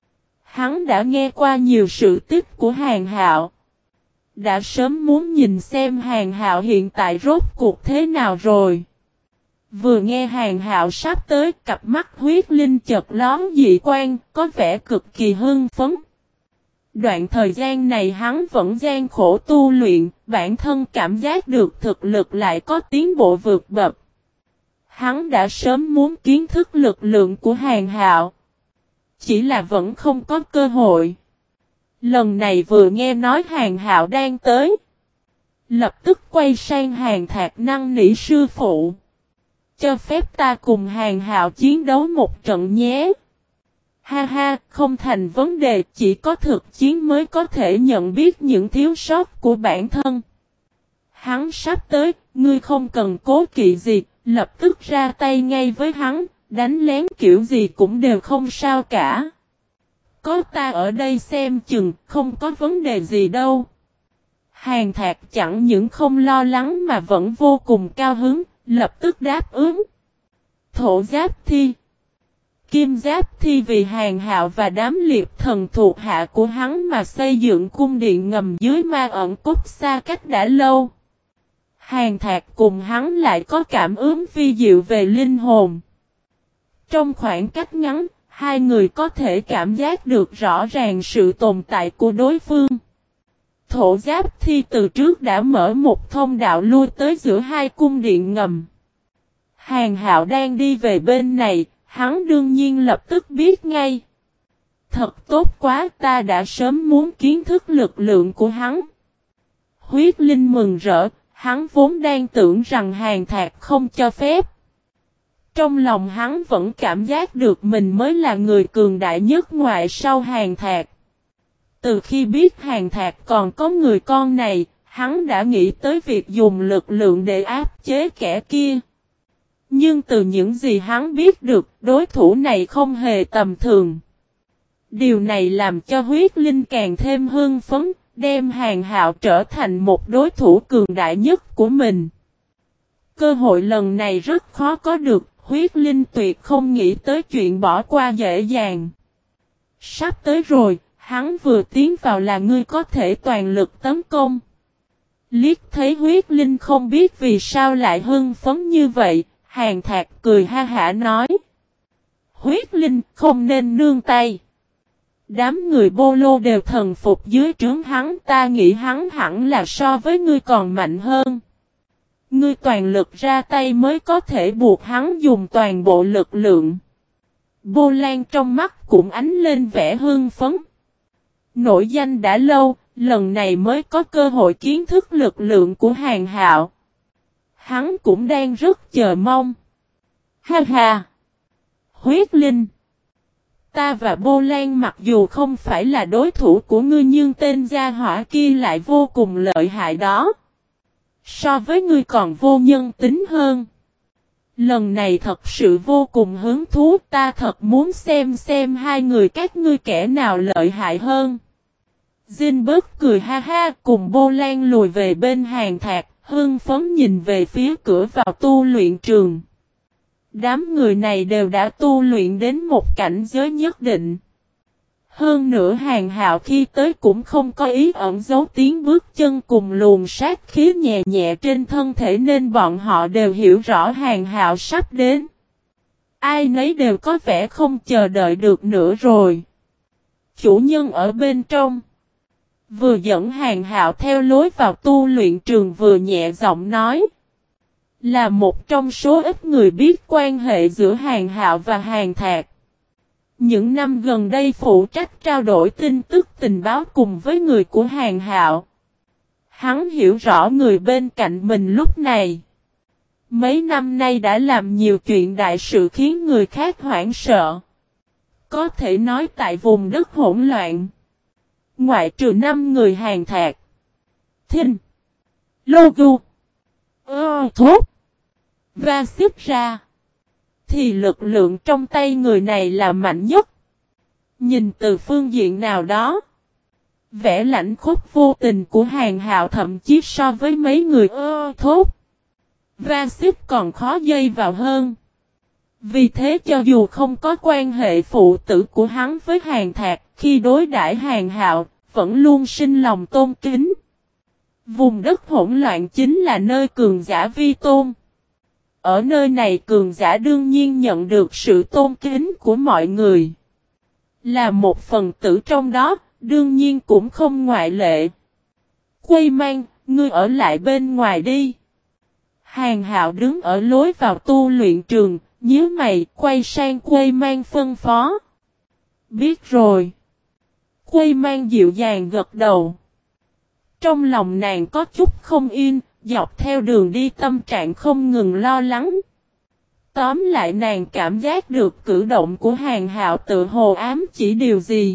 hắn đã nghe qua nhiều sự tích của Hàn Hạo. Đã sớm muốn nhìn xem Hàn Hạo hiện tại rốt cuộc thế nào rồi. Vừa nghe Hàn Hạo sắp tới, cặp mắt huyết linh chợt lóe dị quang, có vẻ cực kỳ hưng phấn. Đoạn thời gian này hắn vẫn gian khổ tu luyện, bản thân cảm giác được thực lực lại có tiến bộ vượt bậc. Hắn đã sớm muốn kiến thức lực lượng của Hàn Hạo. Chỉ là vẫn không có cơ hội. Lần này vừa nghe nói Hàn Hạo đang tới. Lập tức quay sang Hàn Thạc năn nỉ sư phụ. Cho phép ta cùng Hàn Hạo chiến đấu một trận nhé. Ha ha, không thành vấn đề, chỉ có thực chiến mới có thể nhận biết những thiếu sót của bản thân. Hắn sắp tới, ngươi không cần cố kỵ gì, lập tức ra tay ngay với hắn, đánh lén kiểu gì cũng đều không sao cả. Có ta ở đây xem chừng, không có vấn đề gì đâu. Hàn Thạc chẳng những không lo lắng mà vẫn vô cùng cao hứng, lập tức đáp ứng. Thổ Giáp Thi, Kim Giáp Thi vì Hàn Hạo và đám liệp thần thuộc hạ của hắn mà xây dựng cung điện ngầm dưới ma ẩn cốt xa cách đã lâu. Hàn Thạc cùng hắn lại có cảm ứng vi diệu về linh hồn. Trong khoảng cách ngắn, hai người có thể cảm giác được rõ ràng sự tồn tại của đối phương. Thổ Giáp Thi từ trước đã mở một thông đạo lui tới giữa hai cung điện ngầm. Hàn Hạo đang đi về bên này, hắn đương nhiên lập tức biết ngay. Thật tốt quá, ta đã sớm muốn kiến thức lực lượng của hắn. Huyết Linh mừng rỡ, hắn vốn đang tưởng rằng Hàn Thạc không cho phép. Trong lòng hắn vẫn cảm giác được mình mới là người cường đại nhất ngoại sau Hàn Thạc. Từ khi biết Hàn Thạc còn có người con này, hắn đã nghĩ tới việc dùng lực lượng để áp chế kẻ kia. Nhưng từ những gì hắn biết được, đối thủ này không hề tầm thường. Điều này làm cho Huyết Linh càng thêm hưng phấn, đem Hàn Hạo trở thành một đối thủ cường đại nhất của mình. Cơ hội lần này rất khó có được, Huyết Linh tuyệt không nghĩ tới chuyện bỏ qua dễ dàng. Sắp tới rồi, hắn vừa tiến vào là ngươi có thể toàn lực tấn công. Liếc thấy Huyết Linh không biết vì sao lại hưng phấn như vậy, Hàn Thạc cười ha hả nói. Huyết Linh không nên nương tay. Đám người Bô Lô đều thần phục dưới trướng hắn, ta nghĩ hắn hẳn là so với ngươi còn mạnh hơn. Ngươi toàn lực ra tay mới có thể buộc hắn dùng toàn bộ lực lượng. Bô Lan trong mắt cũng ánh lên vẻ hưng phấn. Nổi danh đã lâu, lần này mới có cơ hội kiến thức lực lượng của Hàn Hạo. Hắn cũng đang rất chờ mong. Ha ha! Huyết Linh! Ta và Bô Lan mặc dù không phải là đối thủ của ngươi nhưng tên gia hỏa kia lại vô cùng lợi hại đó. So với ngươi còn vô nhân tính hơn. Lần này thật sự vô cùng hứng thú, ta thật muốn xem hai người các ngươi kẻ nào lợi hại hơn. Jinbert cười ha ha cùng Bô Lan lùi về bên Hàn Thạc, hưng phấn nhìn về phía cửa vào tu luyện trường. Đám người này đều đã tu luyện đến một cảnh giới nhất định. Hơn nữa Hàn Hạo khi tới cũng không có ý ẩn giấu tiếng bước chân cùng luồng sát khí nhẹ nhẹ trên thân thể nên bọn họ đều hiểu rõ Hàn Hạo sắp đến. Ai nấy đều có vẻ không chờ đợi được nữa rồi. Chủ nhân ở bên trong vừa dẫn Hàn Hạo theo lối vào tu luyện trường vừa nhẹ giọng nói. Là một trong số ít người biết quan hệ giữa Hàn Hạo và Hàn Thạc. Những năm gần đây phụ trách trao đổi tin tức tình báo cùng với người của Hàn Hạo. Hắn hiểu rõ người bên cạnh mình lúc này. Mấy năm nay đã làm nhiều chuyện đại sự khiến người khác hoảng sợ. Có thể nói tại vùng đất hỗn loạn. Ngoại trừ 5 người Hàn Thạc, Thinh, Lô Gu, Thốt, và xếp ra. Thì lực lượng trong tay người này là mạnh nhất. Nhìn từ phương diện nào đó. Vẻ lãnh khốc vô tình của Hàn Hạo thậm chí so với mấy người Thốt và xếp còn khó dây vào hơn. Vì thế cho dù không có quan hệ phụ tử của hắn với Hàn Thạc, khi đối đãi Hàn Hạo, vẫn luôn sinh lòng tôn kính. Vùng đất hỗn loạn chính là nơi cường giả vi tôn. Ở nơi này cường giả đương nhiên nhận được sự tôn kính của mọi người. Là một phần tử trong đó, đương nhiên cũng không ngoại lệ. Quây mang, ngươi ở lại bên ngoài đi. Hàng Hạo đứng ở lối vào tu luyện trường, nhíu mày, quay sang Quây Mang phân phó. Biết rồi. Quây Mang dịu dàng gật đầu. Trong lòng nàng có chút không yên, dọc theo đường đi tâm trạng không ngừng lo lắng. Tóm lại nàng cảm giác được cử động của Hàng Hạo tự hồ ám chỉ điều gì.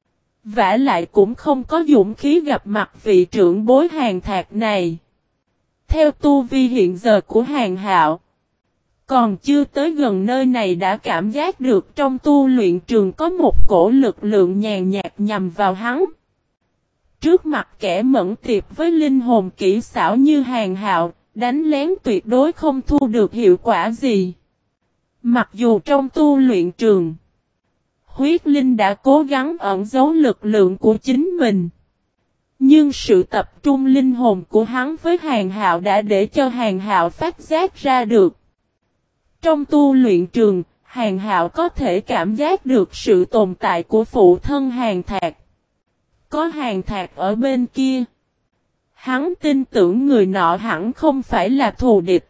Vả lại cũng không có dũng khí gặp mặt vị trưởng bối Hàng Thạc này. Theo tu vi hiện giờ của Hàng Hạo, còn chưa tới gần nơi này đã cảm giác được trong tu luyện trường có một cổ lực lượng nhàn nhạt nhằm vào hắn. Trước mặt kẻ mẫn tiệp với linh hồn kỹ xảo như Hàng Hạo, đánh lén tuyệt đối không thu được hiệu quả gì. Mặc dù trong tu luyện trường, huyết linh đã cố gắng ẩn giấu lực lượng của chính mình. Nhưng sự tập trung linh hồn của hắn với Hàng Hạo đã để cho Hàng Hạo phát giác ra được. Trong tu luyện trường, Hàng Hạo có thể cảm giác được sự tồn tại của phụ thân Hàng Thạc. Có Hàng Thạc ở bên kia. Hắn tin tưởng người nọ hẳn không phải là thù địch.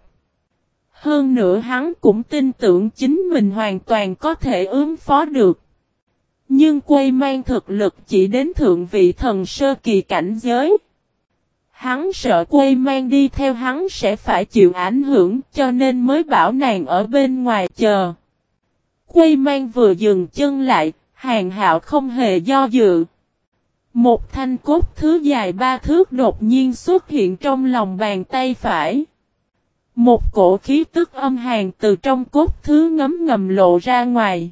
Hơn nữa hắn cũng tin tưởng chính mình hoàn toàn có thể ứng phó được. Nhưng Quây Mang thực lực chỉ đến thượng vị thần sơ kỳ cảnh giới. Hắn sợ Quây Mang đi theo hắn sẽ phải chịu ảnh hưởng cho nên mới bảo nàng ở bên ngoài chờ. Quây Mang vừa dừng chân lại, Hàng Hạo không hề do dự. Một thanh cốt thứ dài 3 thước đột nhiên xuất hiện trong lòng bàn tay phải. Một cổ khí tức âm hàn từ trong cốt thứ ngấm ngầm lộ ra ngoài.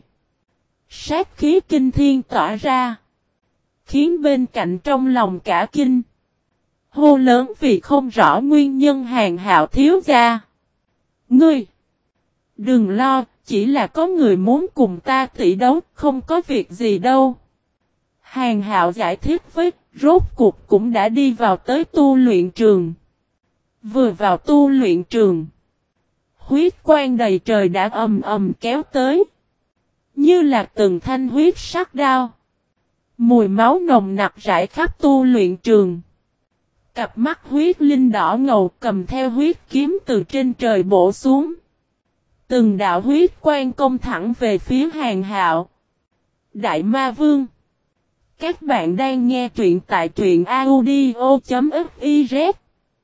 Sát khí kinh thiên tỏa ra. Khiến bên cạnh trong lòng cả kinh. Hô lớn vì không rõ nguyên nhân Hàng Hạo thiếu gia. Ngươi! Đừng lo, chỉ là có người muốn cùng ta tỷ đấu, không có việc gì đâu. Hàng Hạo giải thích với, rốt cuộc cũng đã đi vào tới tu luyện trường. Vừa vào tu luyện trường, huyết quang đầy trời đã ầm ầm kéo tới. Như là từng thanh huyết sắc đao. Mùi máu nồng nặc rải khắp tu luyện trường. Cặp mắt huyết linh đỏ ngầu cầm theo huyết kiếm từ trên trời bổ xuống. Từng đạo huyết quang công thẳng về phía Hàng Hạo. Đại Ma Vương. Các bạn đang nghe truyện tại truyện audio.fiz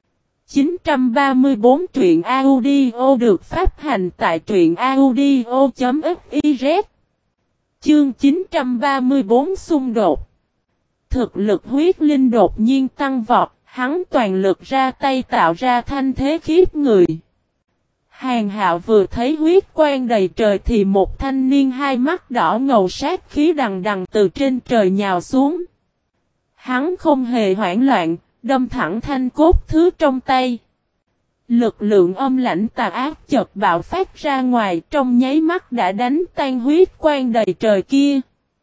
934 truyện audio được phát hành tại truyện audio.fiz. Chương 934 xung đột. Thực lực huyết linh đột nhiên tăng vọt, hắn toàn lực ra tay tạo ra thanh thế khiếp người. Hàng Hạo vừa thấy huyết quang đầy trời thì một thanh niên hai mắt đỏ ngầu sát khí đằng đằng từ trên trời nhào xuống. Hắn không hề hoảng loạn, đâm thẳng thanh cốt thứ trong tay. Lực lượng âm lãnh tà ác chợt bạo phát ra ngoài trong nháy mắt đã đánh tan huyết quang đầy trời kia.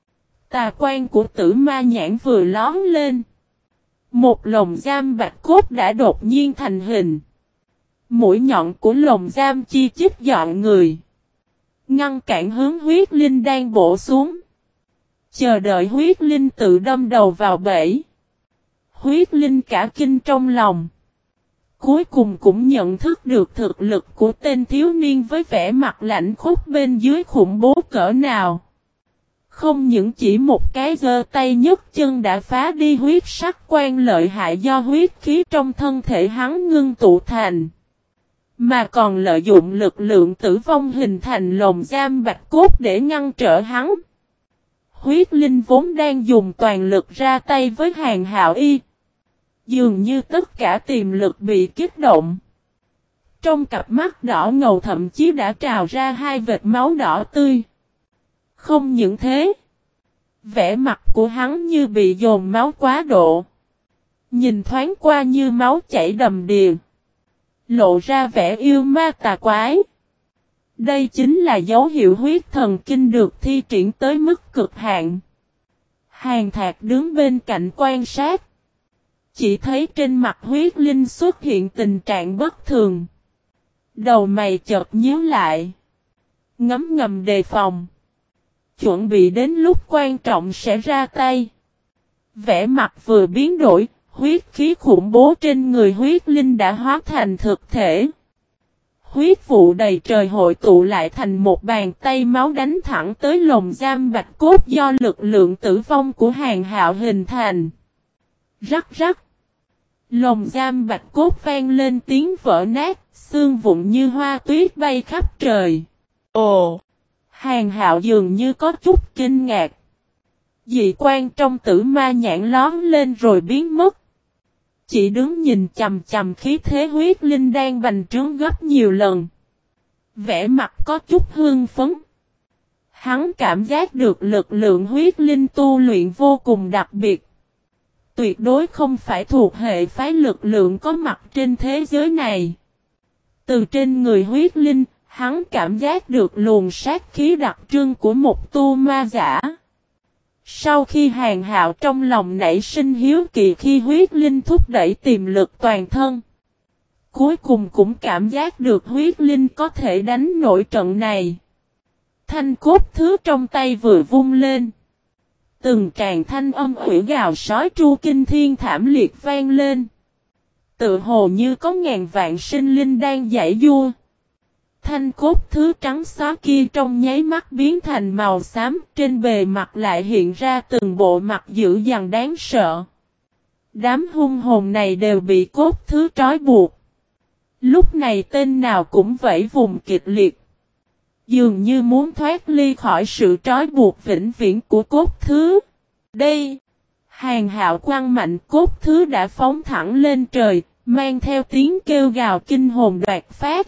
Tà quang của Tử Ma Nhãn vừa lóm lên. Một lồng giam bạch cốt đã đột nhiên thành hình. Mũi nhọn của lồng giam chi chít dọn người. Ngăn cản hướng huyết linh đang bổ xuống. Chờ đợi huyết linh tự đâm đầu vào bẫy. Huyết linh cả kinh trong lòng. Cuối cùng cũng nhận thức được thực lực của tên thiếu niên với vẻ mặt lạnh khốc bên dưới khủng bố cỡ nào. Không những chỉ một cái giơ tay nhấc chân đã phá đi huyết sắc quan lợi hại do huyết khí trong thân thể hắn ngưng tụ thành. Mà còn lợi dụng lực lượng tử vong hình thành lồng giam bạch cốt để ngăn trở hắn. Huyết linh vốn đang dùng toàn lực ra tay với Hàng Hạo y. Dường như tất cả tiềm lực bị kích động. Trong cặp mắt đỏ ngầu thậm chí đã trào ra hai vệt máu đỏ tươi. Không những thế. Vẻ mặt của hắn như bị dồn máu quá độ. Nhìn thoáng qua như máu chảy đầm đìa. Lộ ra vẻ yêu ma tà quái. Đây chính là dấu hiệu huyết thần kinh được thi triển tới mức cực hạn. Hàng Thạc đứng bên cạnh quan sát. Chỉ thấy trên mặt huyết linh xuất hiện tình trạng bất thường. Đầu mày chợt nhíu lại. Ngấm ngầm đề phòng. Chuẩn bị đến lúc quan trọng sẽ ra tay. Vẻ mặt vừa biến đổi, huyết khí khủng bố trên người huyết linh đã hóa thành thực thể. Huyết vụ đầy trời hội tụ lại thành một bàn tay máu đánh thẳng tới lồng giam bạch cốt do lực lượng tử vong của Hàn Hạo hình thành. Rắc rắc. Lồng giam bạch cốt vang lên tiếng vỡ nát, xương vụn như hoa tuyết bay khắp trời. Ồ! Hàn Hạo dường như có chút kinh ngạc. Dị quan trong tử ma nhãn lón lên rồi biến mất. Chỉ đứng nhìn chằm chằm khí thế huyết linh đang bành trướng gấp nhiều lần. Vẻ mặt có chút hưng phấn. Hắn cảm giác được lực lượng huyết linh tu luyện vô cùng đặc biệt. Tuyệt đối không phải thuộc hệ phái lực lượng có mặt trên thế giới này. Từ trên người huyết linh, hắn cảm giác được luồng sát khí đặc trưng của một tu ma giả. Sau khi Hàn Hạo trong lòng nảy sinh hiếu kỳ khi huyết linh thúc đẩy tiềm lực toàn thân. Cuối cùng cũng cảm giác được huyết linh có thể đánh nổi trận này. Thanh cốt thứ trong tay vừa vung lên. Từng tràng thanh âm hủy gào sói tru kinh thiên thảm liệt vang lên. Tự hồ như có ngàn vạn sinh linh đang giãy giụa. Thanh cốt thứ trắng xóa kia trong nháy mắt biến thành màu xám, trên bề mặt lại hiện ra từng bộ mặt dữ dằn đáng sợ. Đám hung hồn này đều bị cốt thứ trói buộc. Lúc này tên nào cũng vẫy vùng kịch liệt. Dường như muốn thoát ly khỏi sự trói buộc vĩnh viễn của cốt thứ. Đây! Hàn Hạo quăng mạnh cốt thứ đã phóng thẳng lên trời, mang theo tiếng kêu gào kinh hồn đoạt phát.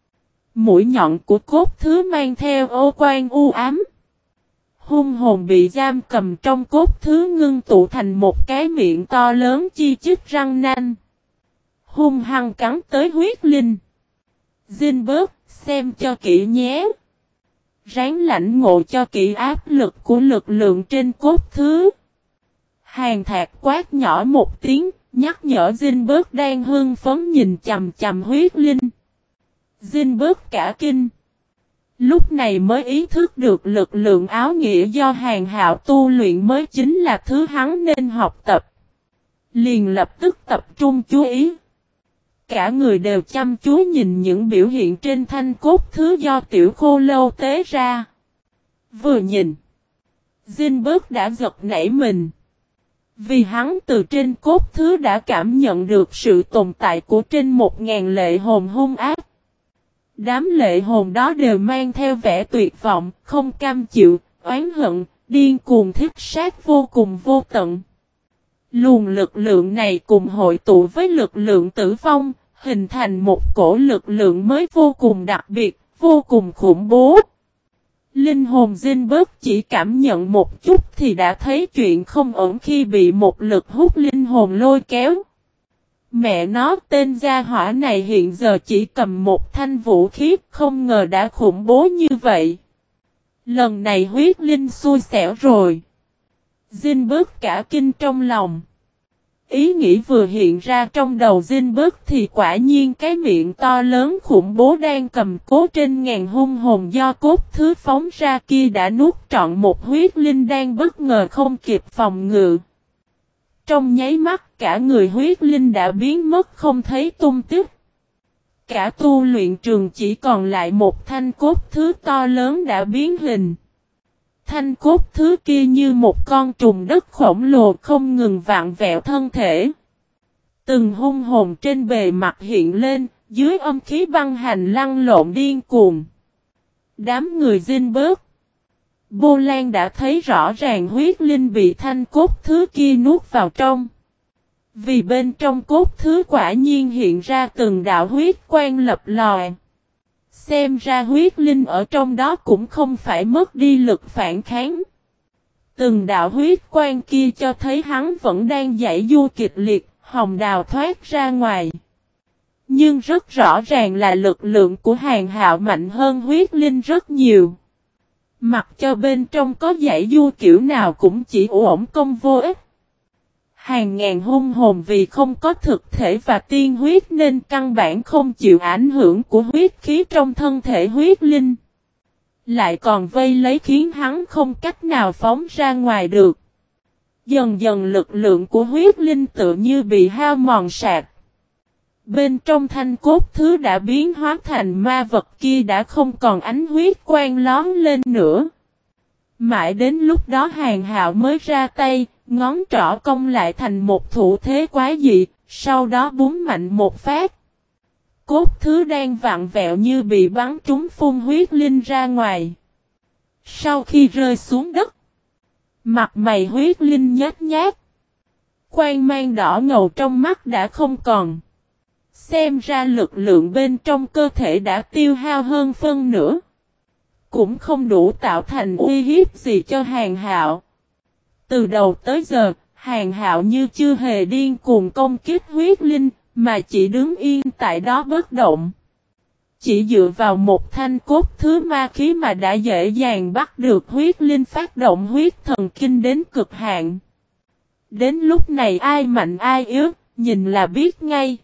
Mũi nhọn của cốt thứ mang theo ô quan u ám. Hung hồn bị giam cầm trong cốt thứ ngưng tụ thành một cái miệng to lớn chi chít răng nanh. Hung hăng cắn tới huyết linh. Zinberg, xem cho kỹ nhé. Ráng lãnh ngộ cho kỹ áp lực của lực lượng trên cốt thứ. Hàn Thạc quát nhỏ một tiếng, nhắc nhở Zinberg đang hưng phấn nhìn chằm chằm huyết linh. Zinberg cả kinh. Lúc này mới ý thức được lực lượng áo nghĩa do Hàn Hạo tu luyện mới chính là thứ hắn nên học tập. Liền lập tức tập trung chú ý. Cả người đều chăm chú nhìn những biểu hiện trên thanh cốt thứ do tiểu khô lâu tế ra. Vừa nhìn, Zinberg đã giật nảy mình. Vì hắn từ trên cốt thứ đã cảm nhận được sự tồn tại của trên 1000 lệ hồn hung ác. Đám lệ hồn đó đều mang theo vẻ tuyệt vọng, không cam chịu, oán hận, điên cuồng thiết sát vô cùng vô tận. Luồng lực lượng này cùng hội tụ với lực lượng tử vong, hình thành một cổ lực lượng mới vô cùng đặc biệt, vô cùng khủng bố. Linh hồn Zinberg chỉ cảm nhận một chút thì đã thấy chuyện không ổn khi bị một lực hút linh hồn lôi kéo. Mẹ nó, tên gia hỏa này hiện giờ chỉ cầm một thanh vũ khí, không ngờ đã khủng bố như vậy. Lần này huyết linh xui xẻo rồi. Zinberg cả kinh trong lòng. Ý nghĩ vừa hiện ra trong đầu Zinberg thì quả nhiên cái miệng to lớn khủng bố đang cầm cố trên ngàn hung hồn do cốt thứ phóng ra kia đã nuốt trọn một huyết linh đang bất ngờ không kịp phòng ngự. Trong nháy mắt cả người huyết linh đã biến mất không thấy tung tích. Cả tu luyện trường chỉ còn lại một thanh cốt thứ to lớn đã biến hình. Thanh cốt thứ kia như một con trùng đất khổng lồ không ngừng vặn vẹo thân thể. Từng hung hồn trên bề mặt hiện lên, dưới âm khí băng hành lăn lộn điên cuồng. Đám người Zinberg, Bô Lan đã thấy rõ ràng huyết linh bị thanh cốt thứ kia nuốt vào trong. Vì bên trong cốt thứ quả nhiên hiện ra từng đạo huyết quang lập lòe. Xem ra huyết linh ở trong đó cũng không phải mất đi lực phản kháng. Từng đạo huyết quang kia cho thấy hắn vẫn đang giãy giụa kịch liệt, hồng đào thoát ra ngoài. Nhưng rất rõ ràng là lực lượng của Hàn Hạo mạnh hơn huyết linh rất nhiều. Mặc cho bên trong có giãy giụa kiểu nào cũng chỉ uổng công vô ích. Hàng ngàn hung hồn vì không có thực thể và tiên huyết nên căn bản không chịu ảnh hưởng của huyết khí trong thân thể huyết linh. Lại còn vây lấy khiến hắn không cách nào phóng ra ngoài được. Dần dần lực lượng của huyết linh tự như bị hao mòn sạch. Bên trong thanh cốt thứ đã biến hóa thành ma vật kia đã không còn ánh huyết quang lón lên nữa. Mãi đến lúc đó Hàn Hạo mới ra tay, ngón trỏ cong lại thành một thủ thế quái dị, sau đó búng mạnh một phát. Cốt thứ đang vặn vẹo như bị bắn trúng phun huyết linh ra ngoài. Sau khi rơi xuống đất, mặt mày huyết linh nhếch nhác. Quang mang đỏ ngầu trong mắt đã không còn. Xem ra lực lượng bên trong cơ thể đã tiêu hao hơn phân nửa. Cũng không đủ tạo thành uy hiếp gì cho Hàn Hạo. Từ đầu tới giờ, Hàn Hạo như chưa hề điên cuồng công kích huyết linh, mà chỉ đứng yên tại đó bất động. Chỉ dựa vào một thanh cốt thứ ma khí mà đã dễ dàng bắt được huyết linh phát động huyết thần kinh đến cực hạn. Đến lúc này ai mạnh ai yếu, nhìn là biết ngay.